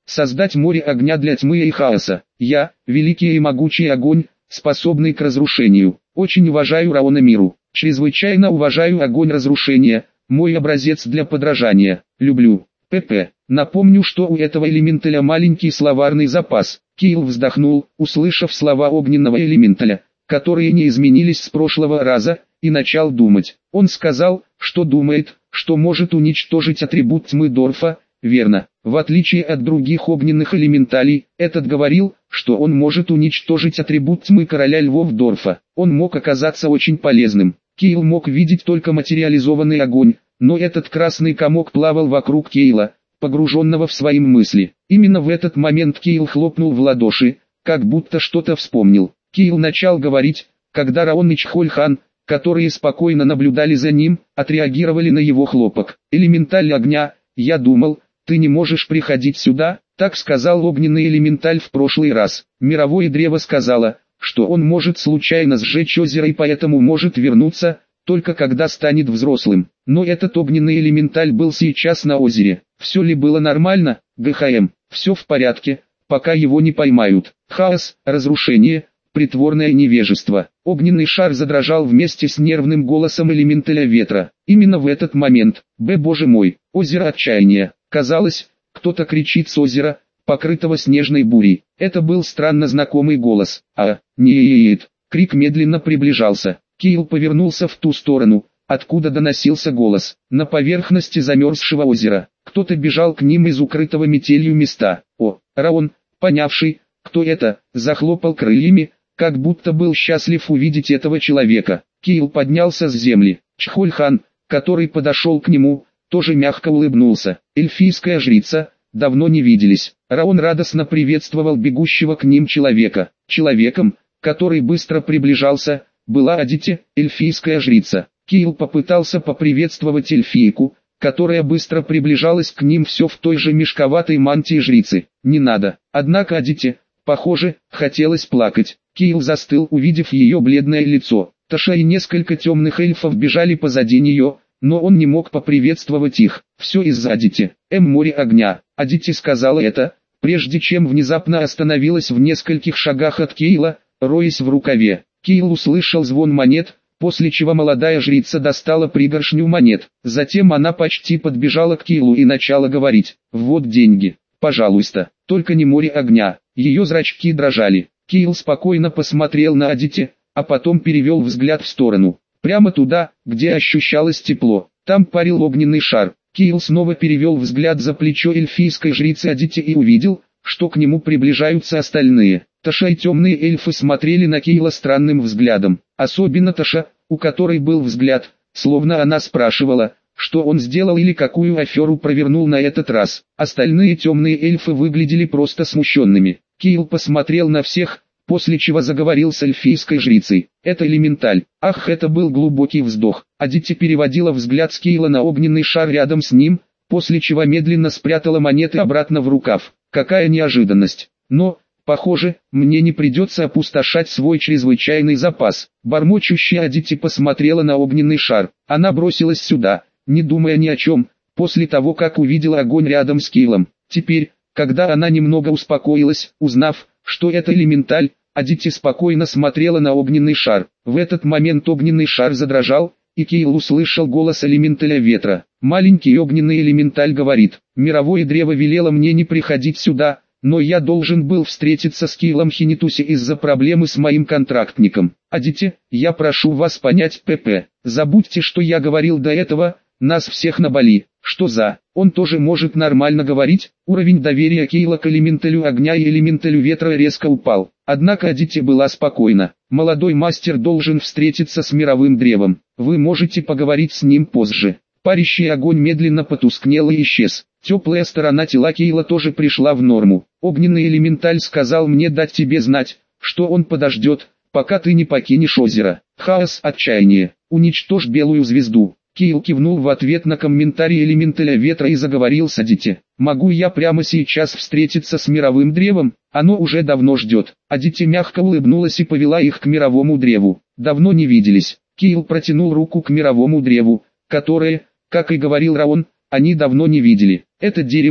создать море огня для тьмы и хаоса. Я, великий и могучий огонь, способный к разрушению. Очень уважаю Раона Миру. Чрезвычайно уважаю огонь разрушения, мой образец для подражания. Люблю. ПП. Напомню, что у этого элементаля маленький словарный запас. Киил вздохнул, услышав слова огненного элементаля, которые не изменились с прошлого раза, и начал думать. Он сказал, что думает, что может уничтожить атрибут тьмы Дорфа, верно. В отличие от других огненных элементалей, этот говорил, что он может уничтожить атрибут тьмы короля львов Дорфа. Он мог оказаться очень полезным. Киил мог видеть только материализованный огонь, но этот красный комок плавал вокруг Киила, погруженного в свои мысли. Именно в этот момент Киил хлопнул в ладоши, как будто что-то вспомнил. Киил начал говорить, когда Раон и Чхоль-хан, которые спокойно наблюдали за ним, отреагировали на его хлопок. «Элементаль огня, я думал, ты не можешь приходить сюда», так сказал огненный элементаль в прошлый раз. Мировое древо сказала, что он может случайно сжечь озеро и поэтому может вернуться, только когда станет взрослым. Но этот огненный элементаль был сейчас на озере. Все ли было нормально? ГХМ. Все в порядке, пока его не поймают. Хаос, разрушение, притворное невежество. Огненный шар задрожал вместе с нервным голосом элементаля ветра. Именно в этот момент, б боже мой, озеро отчаяния. Казалось, кто-то кричит с озера, покрытого снежной бурей. Это был странно знакомый голос. А, нет. Крик медленно приближался. Киил повернулся в ту сторону, откуда доносился голос. На поверхности замерзшего озера. Кто-то бежал к ним из укрытого метелью места. О, Раон, понявший, кто это, захлопал крыльями, как будто был счастлив увидеть этого человека. Киил поднялся с земли. Чхоль-хан, который подошел к нему, тоже мягко улыбнулся. Эльфийская жрица, давно не виделись. Раон радостно приветствовал бегущего к ним человека. Человеком, который быстро приближался, была Адити, эльфийская жрица. Киил попытался поприветствовать эльфийку, которая быстро приближалась к ним все в той же мешковатой мантии жрицы. Не надо. Однако Адити, похоже, хотелось плакать. Киил застыл, увидев ее бледное лицо. Таша и несколько темных эльфов бежали позади нее, но он не мог поприветствовать их. Все из-за Адити. М море огня. Адити сказала это, прежде чем внезапно остановилась в нескольких шагах от Киила, роясь в рукаве. Киил услышал звон монет, после чего молодая жрица достала пригоршню монет. Затем она почти подбежала к Киилу и начала говорить: «Вот деньги, пожалуйста, только не море огня». Ее зрачки дрожали. Киил спокойно посмотрел на Адити, а потом перевел взгляд в сторону. Прямо туда, где ощущалось тепло. Там парил огненный шар. Киил снова перевел взгляд за плечо эльфийской жрицы Адити и увидел, что к нему приближаются остальные. Таша и темные эльфы смотрели на Киила странным взглядом. Особенно Таша, у которой был взгляд, словно она спрашивала, что он сделал или какую аферу провернул на этот раз. Остальные темные эльфы выглядели просто смущенными. Киил посмотрел на всех, после чего заговорил с эльфийской жрицей. «Это элементаль». Ах, это был глубокий вздох. Адити переводила взгляд с Киила на огненный шар рядом с ним, после чего медленно спрятала монеты обратно в рукав. Какая неожиданность. Но, похоже, мне не придется опустошать свой чрезвычайный запас. Бормочущая Адити посмотрела на огненный шар. Она бросилась сюда, не думая ни о чем, после того как увидела огонь рядом с Киилом. Теперь, когда она немного успокоилась, узнав, что это элементаль, Адити спокойно смотрела на огненный шар. В этот момент огненный шар задрожал, и Киил услышал голос элементаля ветра. Маленький огненный элементаль говорит: «Мировое древо велело мне не приходить сюда, но я должен был встретиться с Киилом Хинитуси из-за проблемы с моим контрактником. Адити, я прошу вас понять, ПП, забудьте, что я говорил до этого, нас всех на Бали». Что за? Он тоже может нормально говорить? Уровень доверия Киила к элементалю огня и элементалю ветра резко упал. Однако Адити была спокойна. Молодой мастер должен встретиться с мировым древом. Вы можете поговорить с ним позже. Парящий огонь медленно потускнел и исчез. Теплая сторона тела Киила тоже пришла в норму. Огненный элементаль сказал мне дать тебе знать, что он подождет, пока ты не покинешь озеро. Хаос, отчаяние. Уничтожь белую звезду. Киил кивнул в ответ на комментарий элементаля ветра и заговорил с Адити. «Могу я прямо сейчас встретиться с мировым древом? Оно уже давно ждет». Адити мягко улыбнулась и повела их к мировому древу. Давно не виделись. Киил протянул руку к мировому древу, которое, как и говорил Раон, они давно не видели. Это дерево,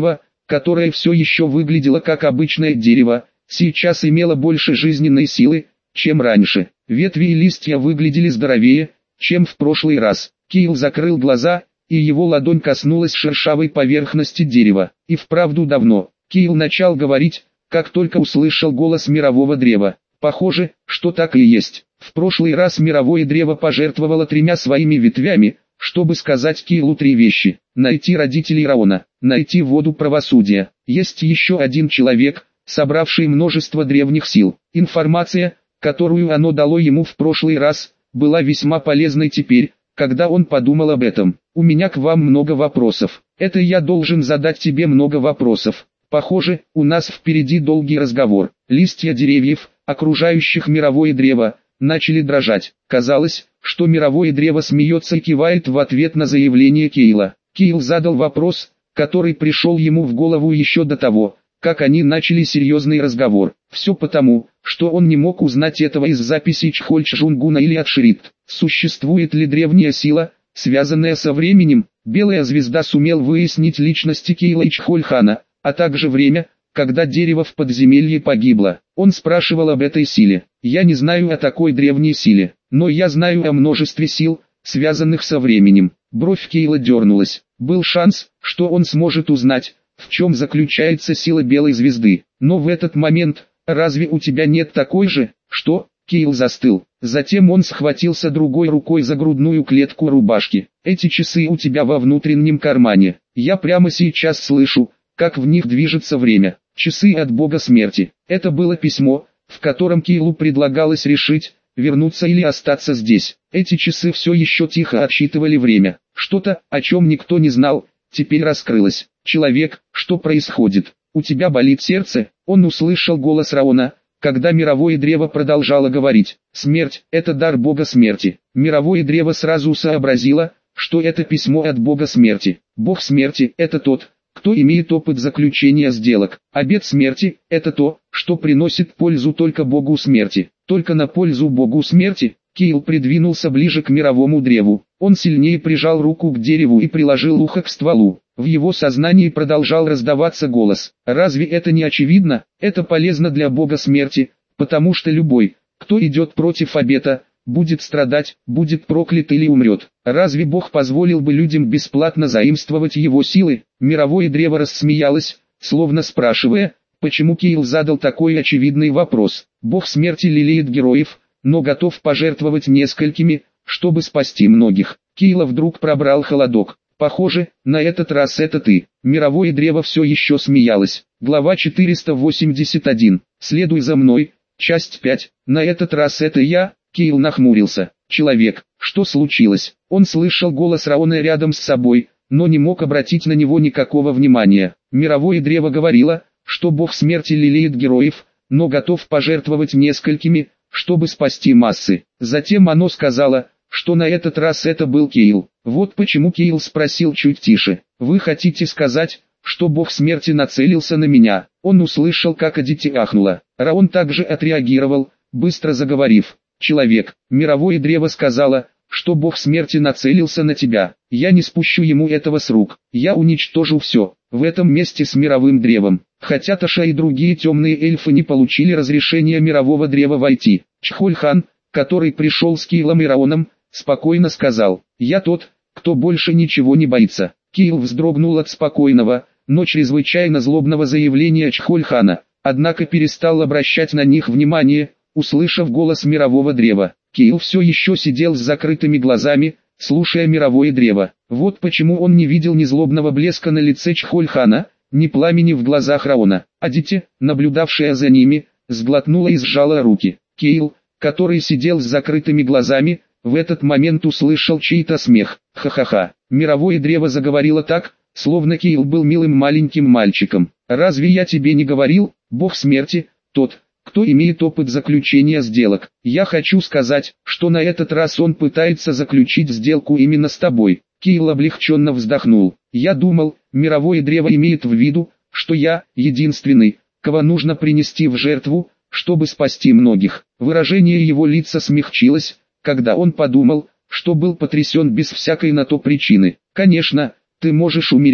которое все еще выглядело как обычное дерево, сейчас имело больше жизненной силы, чем раньше. Ветви и листья выглядели здоровее, чем в прошлый раз. Кайл закрыл глаза, и его ладонь коснулась шершавой поверхности дерева. И вправду давно. Кайл начал говорить, как только услышал голос мирового древа. Похоже, что так и есть. В прошлый раз мировое древо пожертвовало тремя своими ветвями, чтобы сказать Кайлу три вещи. Найти родителей Раона, найти воду правосудия. Есть еще один человек, собравший множество древних сил. Информация, которую оно дало ему в прошлый раз, была весьма полезной теперь, когда он подумал об этом. У меня к вам много вопросов. Это я должен задать тебе много вопросов. Похоже, у нас впереди долгий разговор. Листья деревьев, окружающих мировое древо, начали дрожать. Казалось, что мировое древо смеется и кивает в ответ на заявление Кайла. Кайл задал вопрос, который пришел ему в голову еще до того, как они начали серьезный разговор. Все потому, что он не мог узнать этого из записей Чхольчжунгуна или Атшрит. Существует ли древняя сила, связанная со временем? Белая звезда сумел выяснить личности Кайла и Чхольхана, а также время, когда дерево в подземелье погибло. Он спрашивал об этой силе. Я не знаю о такой древней силе, но я знаю о множестве сил, связанных со временем. Бровь Кайла дернулась. Был шанс, что он сможет узнать, в чем заключается сила белой звезды. Но в этот момент, разве у тебя нет такой же? Что? Кайл застыл. Затем он схватился другой рукой за грудную клетку рубашки. Эти часы у тебя во внутреннем кармане. Я прямо сейчас слышу, как в них движется время. Часы от бога смерти. Это было письмо, в котором Кайлу предлагалось решить, вернуться или остаться здесь. Эти часы все еще тихо отсчитывали время. Что-то, о чем никто не знал, теперь раскрылось. «Человек, что происходит? У тебя болит сердце?» Он услышал голос Раона, когда мировое древо продолжало говорить. «Смерть – это дар бога смерти». Мировое древо сразу сообразило, что это письмо от бога смерти. Бог смерти – это тот, кто имеет опыт заключения сделок. Обет смерти – это то, что приносит пользу только богу смерти. Только на пользу богу смерти. Кайл придвинулся ближе к мировому древу. Он сильнее прижал руку к дереву и приложил ухо к стволу. В его сознании продолжал раздаваться голос. Разве это не очевидно? Это полезно для бога смерти, потому что любой, кто идет против обета, будет страдать, будет проклят или умрет. Разве Бог позволил бы людям бесплатно заимствовать его силы? Мировое древо рассмеялось, словно спрашивая, почему Кайл задал такой очевидный вопрос. Бог смерти лелеет героев, но готов пожертвовать несколькими, чтобы спасти многих. Кайла вдруг пробрал холодок. Похоже, на этот раз это ты. Мировое древо все еще смеялось. Глава четыреста восемьдесят один. Следуй за мной. Часть пять. На этот раз это я. Кайл нахмурился. Человек, что случилось? Он слышал голос Раона рядом с собой, но не мог обратить на него никакого внимания. Мировое древо говорило, что бог смерти лелеет героев, но готов пожертвовать несколькими, чтобы спасти массы. Затем оно сказало, что на этот раз это был Кайл. Вот почему Кайл спросил чуть тише. «Вы хотите сказать, что бог смерти нацелился на меня?» Он услышал, как Адити ахнула. Раон также отреагировал, быстро заговорив. «Человек, мировое древо сказала, что бог смерти нацелился на тебя. Я не спущу ему этого с рук. Я уничтожу все, в этом месте с мировым древом». Хотя Таша и другие темные эльфы не получили разрешения мирового древа войти, Чхольхан, который пришел с Кайлом и Раоном, спокойно сказал: «Я тот, кто больше ничего не боится». Кайл вздрогнул от спокойного, но чрезвычайно злобного заявления Чхольхана, однако перестал обращать на них внимание, услышав голос мирового древа. Кайл все еще сидел с закрытыми глазами, слушая мировое древо. Вот почему он не видел ни злобного блеска на лице Чхольхана, ни пламени в глазах Раона. Адити, наблюдавшая за ними, сглотнула и сжала руки. Кайл, который сидел с закрытыми глазами, в этот момент услышал чей-то смех. Ха-ха-ха. Мировое древо заговорило так, словно Кайл был милым маленьким мальчиком. «Разве я тебе не говорил, бог смерти, тот, кто имеет опыт заключения сделок? Я хочу сказать, что на этот раз он пытается заключить сделку именно с тобой». Кайл облегченно вздохнул. «Я думал, мировое древо имеет в виду, что я единственный, кого нужно принести в жертву, чтобы спасти многих». Выражение его лица смягчилось, когда он подумал, что был потрясен без всякой на то причины. «Конечно, ты можешь умереть,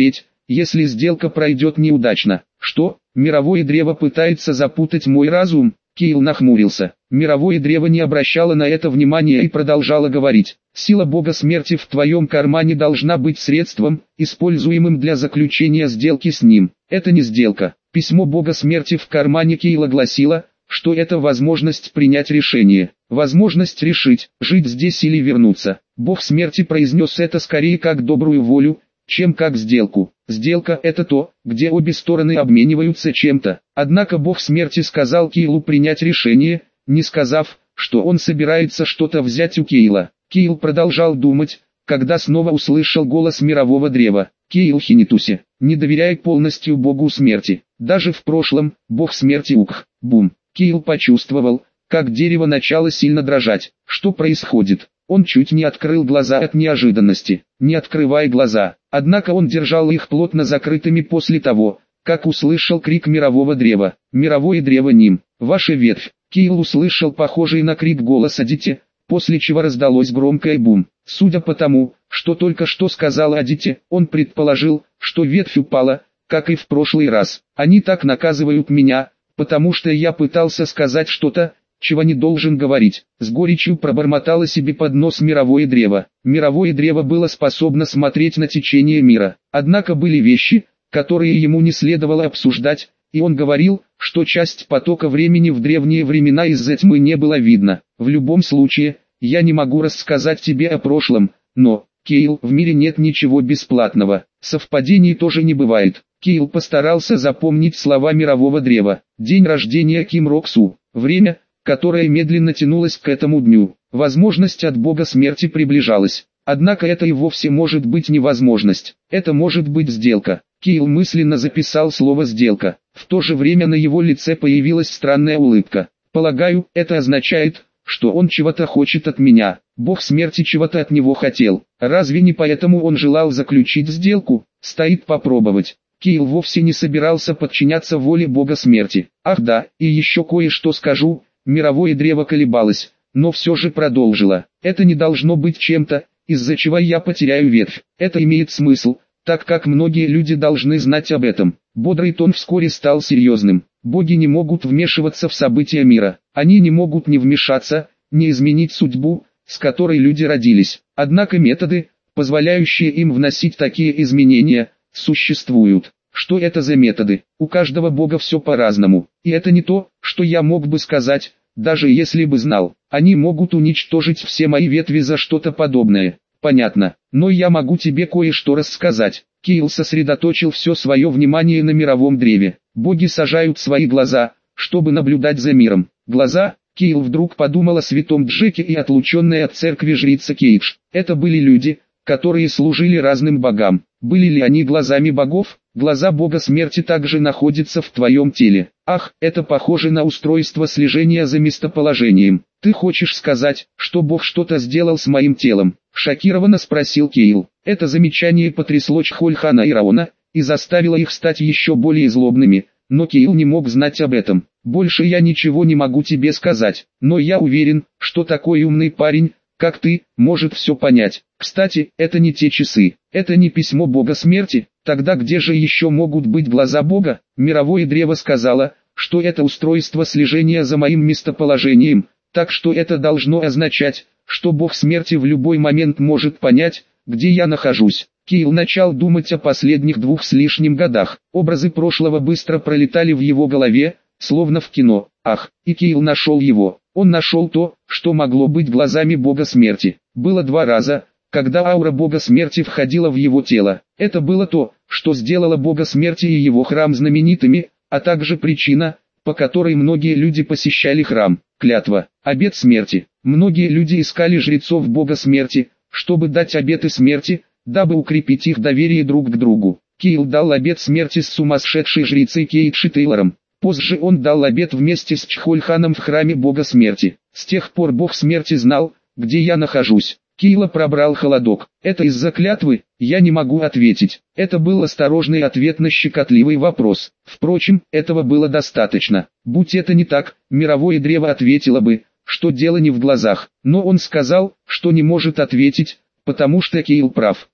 если сделка пройдет неудачно? Что, мировое древо пытается запутать мой разум? Кейл нахмурился. Мировое древо не обращало на это внимания и продолжало говорить. Сила бога смерти в твоем кармане должна быть средством, используемым для заключения сделки с ним. Это не сделка. Письмо бога смерти в кармане Кейла гласило, что это возможность принять решение. Возможность решить, жить здесь или вернуться. Бог смерти произнес это скорее как добрую волю, чем как сделку. Сделка – это то, где обе стороны обмениваются чем-то. Однако бог смерти сказал Кейлу принять решение, не сказав, что он собирается что-то взять у Кейла. Кейл продолжал думать, когда снова услышал голос мирового древа. Кейл Хинитусе, не доверяй полностью богу смерти. Даже в прошлом, бог смерти ух, бум. Кейл почувствовал, как дерево начало сильно дрожать. Что происходит? Он чуть не открыл глаза от неожиданности. Не открывай глаза. Однако он держал их плотно закрытыми после того, как услышал крик мирового древа. Мировое древо ним. Ваша ветвь. Кейл услышал похожий на крик голос Адити, после чего раздалось громкое бум. Судя по тому, что только что сказал Адити, он предположил, что ветвь упала, как и в прошлый раз. Они так наказывают меня, потому что я пытался сказать что-то, чего не должен говорить. С горечью пробормотало себе под нос мировое древо. Мировое древо было способно смотреть на течение мира. Однако были вещи, которые ему не следовало обсуждать, и он говорил, что часть потока времени в древние времена из-за тьмы не было видно. В любом случае, я не могу рассказать тебе о прошлом, но, Кейл, в мире нет ничего бесплатного. Совпадений тоже не бывает. Кейл постарался запомнить слова мирового древа. День рождения Ким Рок Су. Время, которое медленно тянулось к этому дню. Возможность от бога смерти приближалась. Однако это и вовсе может быть невозможность. Это может быть сделка. Кейл мысленно записал слово «сделка». В то же время на его лице появилась странная улыбка. Полагаю, это означает, что он чего-то хочет от меня. Бог смерти чего-то от него хотел. Разве не поэтому он желал заключить сделку? Стоит попробовать. Кейл вовсе не собирался подчиняться воле бога смерти. Ах да, и еще кое-что скажу. Мировое древо колебалось, но все же продолжило. Это не должно быть чем-то, из-за чего я потеряю ветвь. Это имеет смысл, так как многие люди должны знать об этом. Бодрый тон вскоре стал серьезным. Боги не могут вмешиваться в события мира. Они не могут не вмешаться, не изменить судьбу, с которой люди родились. Однако методы, позволяющие им вносить такие изменения, существуют. Что это за методы? У каждого бога все по-разному. И это не то, что я мог бы сказать, даже если бы знал. Они могут уничтожить все мои ветви за что-то подобное. Понятно. Но я могу тебе кое-что рассказать. Кейл сосредоточил все свое внимание на мировом древе. Боги сажают свои глаза, чтобы наблюдать за миром. Глаза? Кейл вдруг подумал о святом Джеке и отлученной от церкви жрица Кейдж. Это были люди, которые служили разным богам. Были ли они глазами богов? Глаза бога смерти также находятся в твоем теле. Ах, это похоже на устройство слежения за местоположением. Ты хочешь сказать, что бог что-то сделал с моим телом? Шокированно спросил Кейл. Это замечание потрясло Чхольхана и Раона, и заставило их стать еще более злобными, но Кейл не мог знать об этом. Больше я ничего не могу тебе сказать, но я уверен, что такой умный парень, как ты, может все понять. Кстати, это не те часы, это не письмо бога смерти. Тогда где же еще могут быть глаза бога? Мировое древо сказала, что это устройство слежения за моим местоположением, так что это должно означать, что бог смерти в любой момент может понять, где я нахожусь. Кейл начал думать о последних двух с лишним годах. Образы прошлого быстро пролетали в его голове, словно в кино. Ах, и Кейл нашел его. Он нашел то, что могло быть глазами бога смерти. Было два раза, когда аура бога смерти входила в его тело. Это было то, что сделало бога смерти и его храм знаменитыми, а также причина, по которой многие люди посещали храм. Клятва, обет смерти. Многие люди искали жрецов бога смерти, чтобы дать обеты смерти, дабы укрепить их доверие друг к другу. Кейл дал обет смерти с сумасшедшей жрицей Кейдж Тейлором. Позже он дал обет вместе с Чхольханом в храме бога смерти. С тех пор бог смерти знал, где я нахожусь. Кейла пробрал холодок. Это из-за клятвы? Я не могу ответить. Это был осторожный ответ на щекотливый вопрос. Впрочем, этого было достаточно. Будь это не так, мировое древо ответило бы, что дело не в глазах. Но он сказал, что не может ответить, потому что Кейл прав.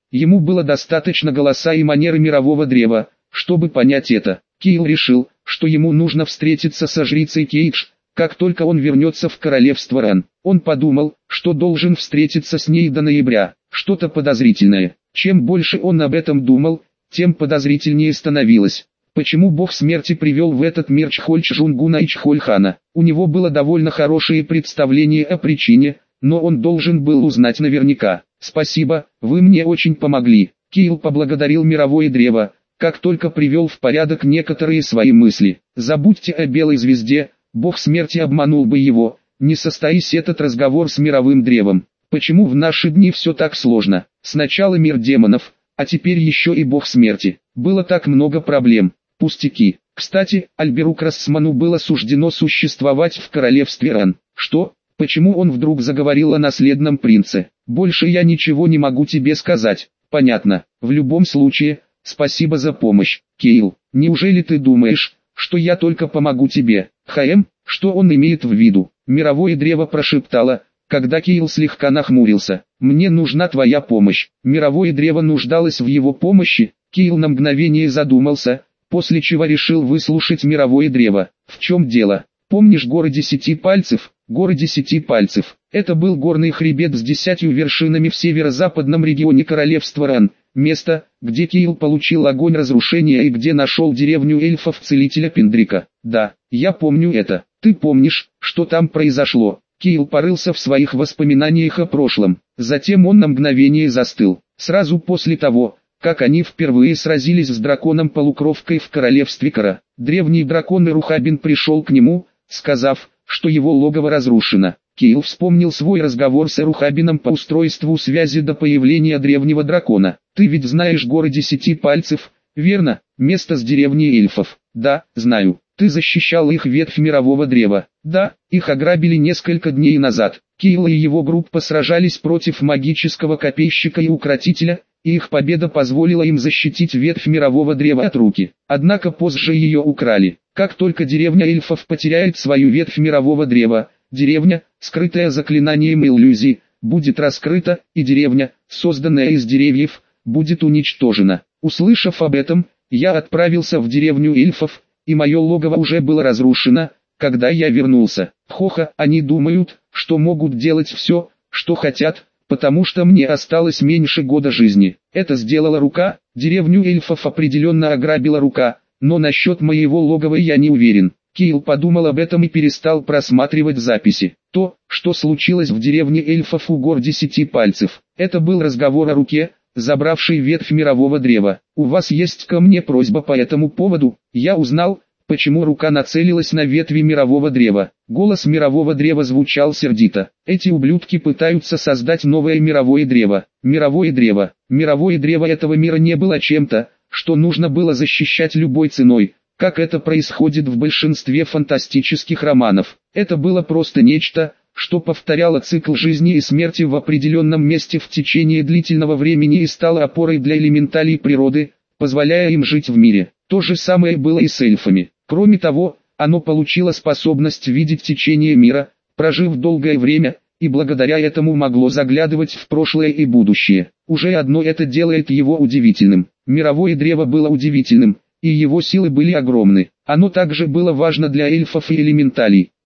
Ему было достаточно голоса и манеры мирового древа, чтобы понять это. Кайл решил, что ему нужно встретиться со жрицей Кейдж, как только он вернется в королевство Ран. Он подумал, что должен встретиться с ней до ноября. Что-то подозрительное. Чем больше он об этом думал, тем подозрительнее становилось. Почему бог смерти привел в этот мир Чхоль-Чжунгуна и Чхоль-Хана? У него было довольно хорошее представление о причине, но он должен был узнать наверняка. «Спасибо, вы мне очень помогли». Кайл поблагодарил мировое древо, как только привел в порядок некоторые свои мысли. Забудьте о белой звезде, бог смерти обманул бы его, не состоись этот разговор с мировым древом. Почему в наши дни все так сложно? Сначала мир демонов, а теперь еще и бог смерти. Было так много проблем. Пустяки. Кстати, Альберу Красману было суждено существовать в королевстве Ран. Что? Почему он вдруг заговорил о наследном принце? Больше я ничего не могу тебе сказать. Понятно. В любом случае, спасибо за помощь, Кайл. Неужели ты думаешь, что я только помогу тебе? Хм, что он имеет в виду? Мировое древо прошептало, когда Кайл слегка нахмурился. Мне нужна твоя помощь. Мировое древо нуждалось в его помощи. Кайл на мгновение задумался, после чего решил выслушать мировое древо. В чем дело? Помнишь горы десяти пальцев? Горы десяти пальцев. Это был горный хребет с десятью вершинами в северо-западном регионе королевства Ран. Место, где Кайл получил огонь разрушения и где нашел деревню эльфов-целителя Пендрика. Да, я помню это. Ты помнишь, что там произошло? Кайл порылся в своих воспоминаниях о прошлом. Затем он на мгновение застыл. Сразу после того, как они впервые сразились с драконом-полукровкой в королевстве Кара, древний дракон Ирухабин пришел к нему, сказав, что его логово разрушено. Кайл вспомнил свой разговор с Ирухабином по устройству связи до появления древнего дракона. Ты ведь знаешь горы десяти пальцев, верно? Место с деревней эльфов. Да, знаю. Ты защищал их ветвь мирового древа. Да, их ограбили несколько дней назад. Кайл и его группа сражались против магического копейщика и укротителя, и их победа позволила им защитить ветвь мирового древа от руки. Однако позже ее украли. Как только деревня эльфов потеряет свою ветвь мирового древа, деревня, скрытая заклинанием иллюзий, будет раскрыта, и деревня, созданная из деревьев, будет уничтожена. Услышав об этом, я отправился в деревню эльфов, и мое логово уже было разрушено, когда я вернулся. Хоха, они думают, что могут делать все, что хотят, потому что мне осталось меньше года жизни. Это сделала рука, деревню эльфов определенно ограбила рука, но насчет моего логова я не уверен. Кайл подумал об этом и перестал просматривать записи. То, что случилось в деревне эльфов у гор десяти пальцев, это был разговор о руке, забравшей ветвь мирового древа. У вас есть ко мне просьба по этому поводу? Я узнал, почему рука нацелилась на ветви мирового древа. Голос мирового древа звучал сердито. Эти ублюдки пытаются создать новое мировое древо. Мировое древо. Мировое древо этого мира не было чем-то, что нужно было защищать любой ценой, как это происходит в большинстве фантастических романов. Это было просто нечто, что повторяло цикл жизни и смерти в определенном месте в течение длительного времени и стало опорой для элементалей природы, позволяя им жить в мире. То же самое было и с эльфами. Кроме того, оно получило способность видеть течение мира, прожив долгое время, и благодаря этому могло заглядывать в прошлое и будущее. Уже одно это делает его удивительным. Мировое древо было удивительным, и его силы были огромны. Оно также было важно для эльфов и элементалей.